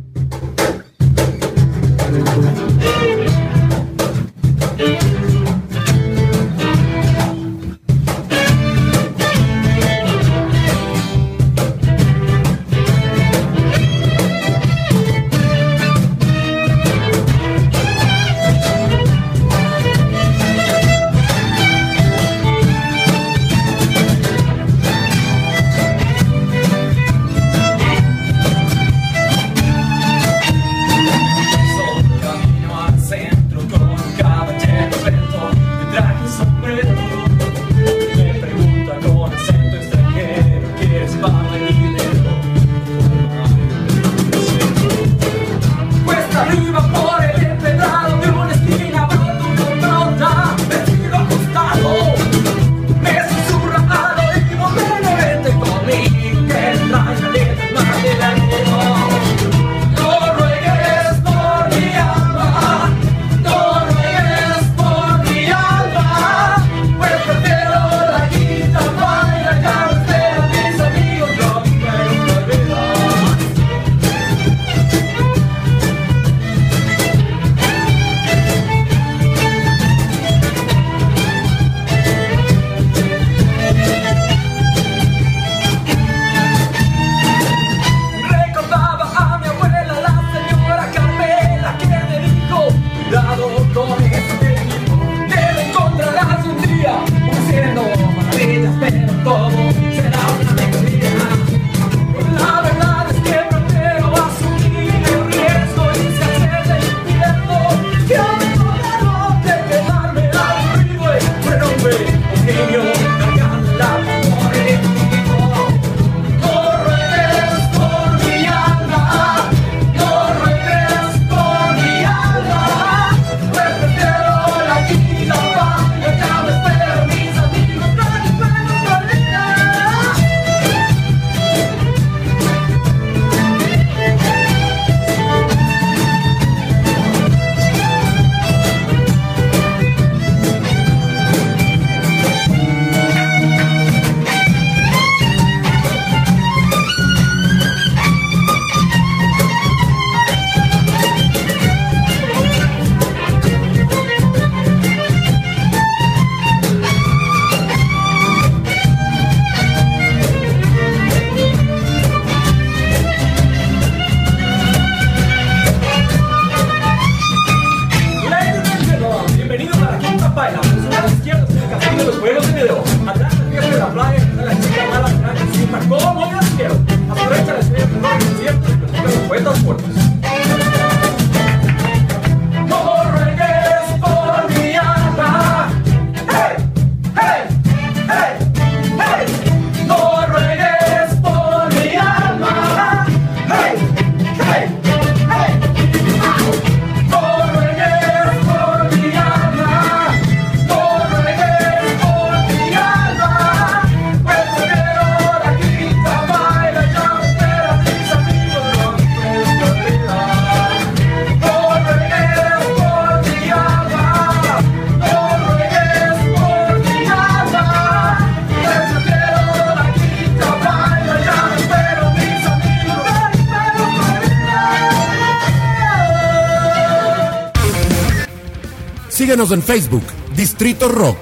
Síguenos en Facebook, Distrito Rock.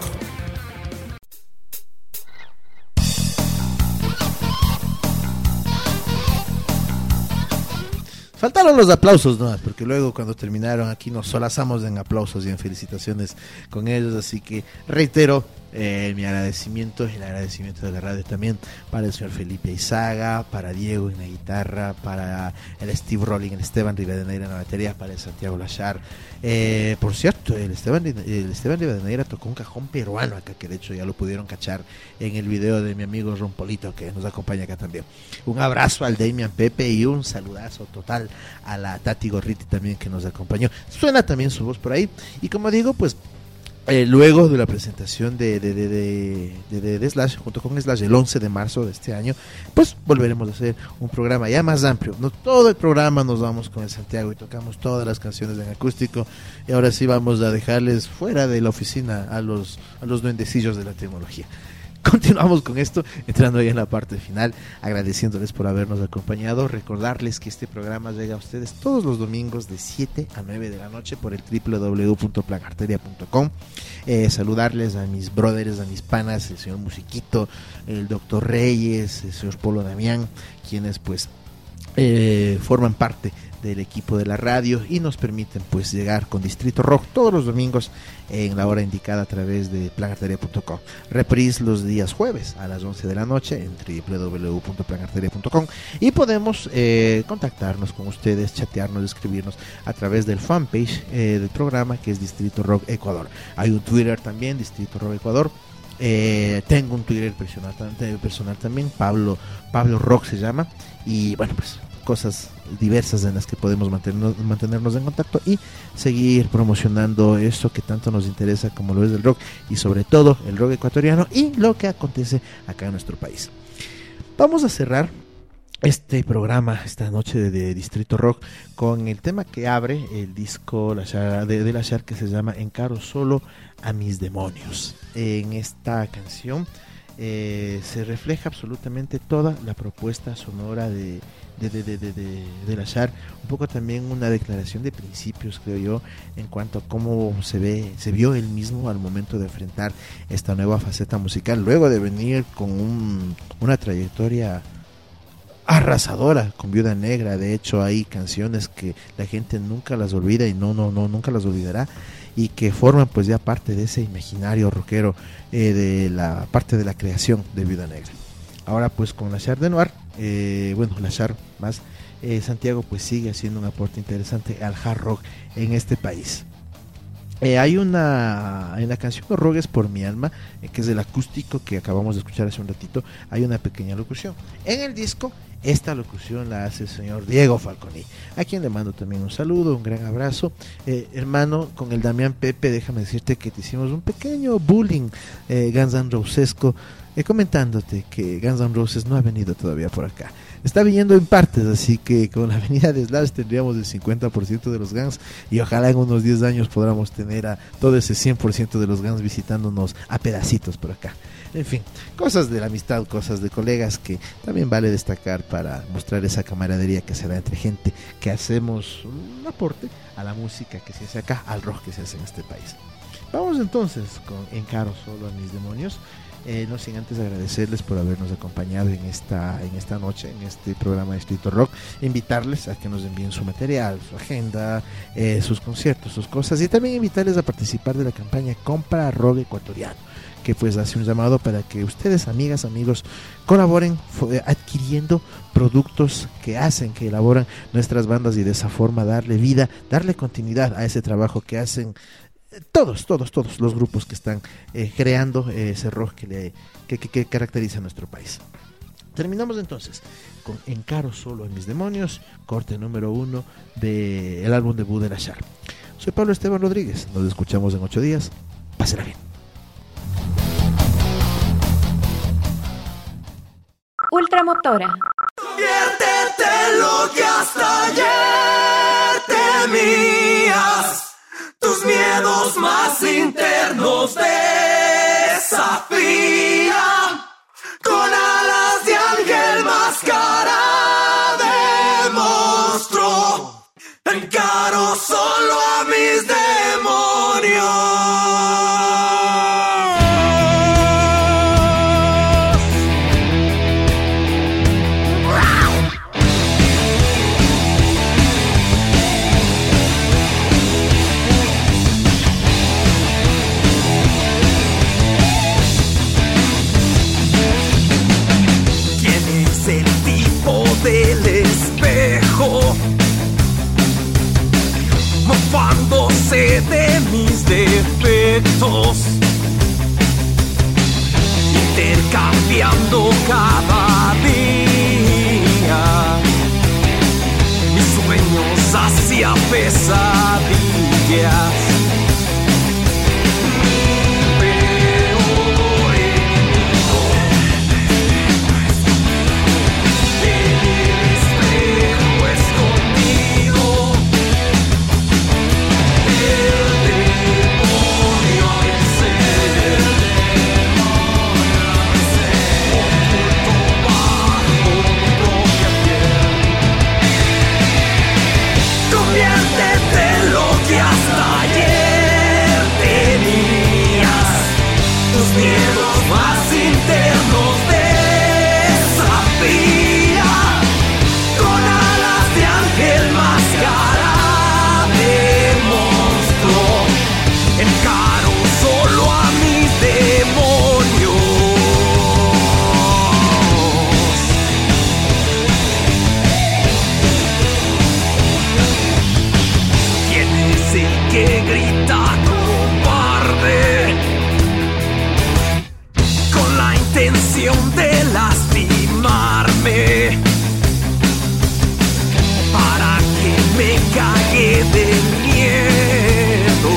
Faltaron los aplausos, ¿no? Porque luego cuando terminaron aquí nos solazamos en aplausos y en felicitaciones con ellos, así que reitero Eh, mi agradecimiento y el agradecimiento de la radio también para el señor Felipe Izaga, para Diego en la guitarra, para el Steve Rolling, el Esteban Rivadeneira en la batería, para el Santiago Lachar. Eh, por cierto, el Esteban, el Esteban Rivadeneira tocó un cajón peruano acá, que de hecho ya lo pudieron cachar en el video de mi amigo Ron Polito, que nos acompaña acá también. Un abrazo al Damian Pepe y un saludazo total a la Tati Gorriti también, que nos acompañó. Suena también su voz por ahí. Y como digo, pues Eh, luego de la presentación de de, de, de, de, de, de Slash, junto con Slash, el once de marzo de este año, pues volveremos a hacer un programa ya más amplio. No todo el programa nos vamos con el Santiago y tocamos todas las canciones en acústico, y ahora sí vamos a dejarles fuera de la oficina a los, a los duendecillos de la tecnología. Continuamos con esto, entrando ya en la parte final, agradeciéndoles por habernos acompañado. Recordarles que este programa llega a ustedes todos los domingos de siete a nueve de la noche por el doble u doble u doble u punto plan arteria punto com. Eh, saludarles a mis brothers, a mis panas, el señor Musiquito, el doctor Reyes, el señor Polo Damián, quienes pues eh, forman parte del equipo de la radio y nos permiten pues llegar con Distrito Rock todos los domingos en la hora indicada a través de plan arteria punto com. Reprise los días jueves a las once de la noche en doble u doble u doble u punto plan arteria punto com, y podemos eh, contactarnos con ustedes, chatearnos, escribirnos a través del fanpage eh, del programa, que es Distrito Rock Ecuador. Hay un Twitter también, Distrito Rock Ecuador. Eh, tengo un Twitter personal, personal también, Pablo, Pablo Rock se llama, y bueno, pues cosas diversas en las que podemos mantenernos, mantenernos en contacto y seguir promocionando esto que tanto nos interesa, como lo es el rock, y sobre todo el rock ecuatoriano y lo que acontece acá en nuestro país. Vamos a cerrar este programa esta noche de, de Distrito Rock con el tema que abre el disco de, de Lachar, que se llama Encaro solo a mis demonios. En esta canción eh, se refleja absolutamente toda la propuesta sonora de de, de, de, de, de, de Lachar, un poco también una declaración de principios, creo yo, en cuanto a cómo se ve, se vio él mismo al momento de enfrentar esta nueva faceta musical, luego de venir con un, una trayectoria arrasadora con Viuda Negra. De hecho, hay canciones que la gente nunca las olvida y no, no, no, nunca las olvidará, y que forman pues ya parte de ese imaginario rockero, eh, de la parte de la creación de Viuda Negra. Ahora pues con Lachar de Noir, eh, bueno, Lachar más eh, Santiago pues sigue haciendo un aporte interesante al hard rock en este país. Eh, hay una, en la canción No Rogues por mi alma, eh, que es el acústico que acabamos de escuchar hace un ratito, hay una pequeña locución. En el disco, esta locución la hace el señor Diego Falconi, a quien le mando también un saludo, un gran abrazo. Eh, hermano, con el Damián Pepe, déjame decirte que te hicimos un pequeño bullying eh, Guns N' Rosesco, eh, comentándote que Guns N' Roses no ha venido todavía por acá. Está viniendo en partes, así que con la venida de Slash tendríamos el cincuenta por ciento de los Guns, y ojalá en unos diez años podamos tener a todo ese cien por ciento de los Guns visitándonos a pedacitos por acá. En fin, cosas de la amistad, cosas de colegas que también vale destacar para mostrar esa camaradería que se da entre gente que hacemos un aporte a la música que se hace acá, al rock que se hace en este país. Vamos entonces con Encaro solo a mis demonios. Eh, no sin antes agradecerles por habernos acompañado en esta en esta noche, en este programa de Distrito Rock, invitarles a que nos envíen su material, su agenda, eh, sus conciertos, sus cosas, y también invitarles a participar de la campaña Compra Rock Ecuatoriano, que pues hace un llamado para que ustedes, amigas, amigos, colaboren adquiriendo productos que hacen, que elaboran nuestras bandas, y de esa forma darle vida, darle continuidad a ese trabajo que hacen todos, todos, todos los grupos que están eh, creando eh, ese rock que, le, que, que, que caracteriza a nuestro país. Terminamos entonces con Encaro solo a mis demonios, corte número uno del álbum debut de Lachar. Soy Pablo Esteban Rodríguez, nos escuchamos en ocho días, pásenla bien. Ultramotora. Conviértete lo que hasta ayer temías. Tus miedos más internos desafía. Con alas de ángel, máscara de monstruo. Encaro solo a mis demonios. defectos, intercambiando cada día mis sueños hacia pesadillas. Conviértete en lo que hasta ayer tenías. Tus miedos más internos desafía. Con alas de ángel, máscara de monstruo, encaro solo a mis demonios. Que grita cobarde con la intención de lastimarme, para que me cague de miedo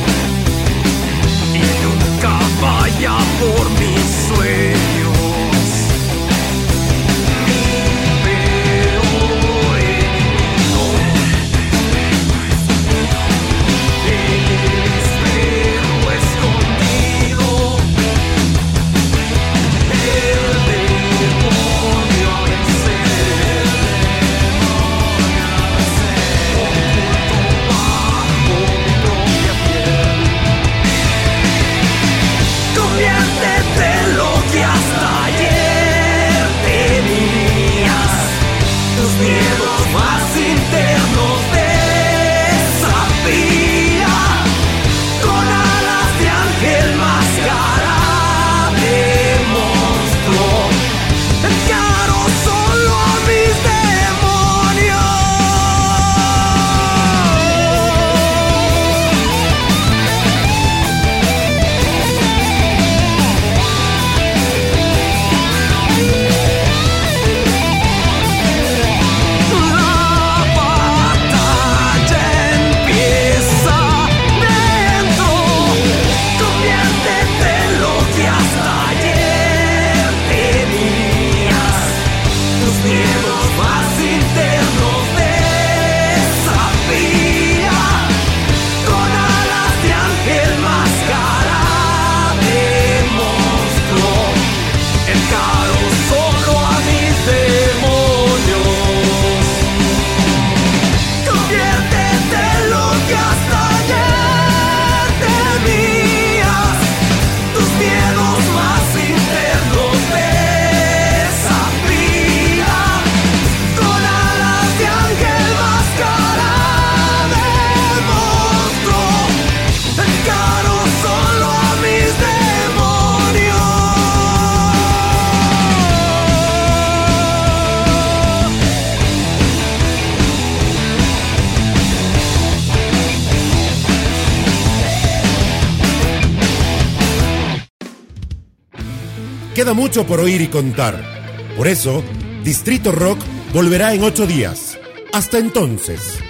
y nunca vaya por mis sueños. Conviértete en lo que hasta ayer tenías. Tus miedos más internos desafía. Con alas de ángel, máscara de monstruo, encaro solo a mis demonios. Queda mucho por oír y contar. Por eso, Distrito Rock volverá en ocho días. Hasta entonces.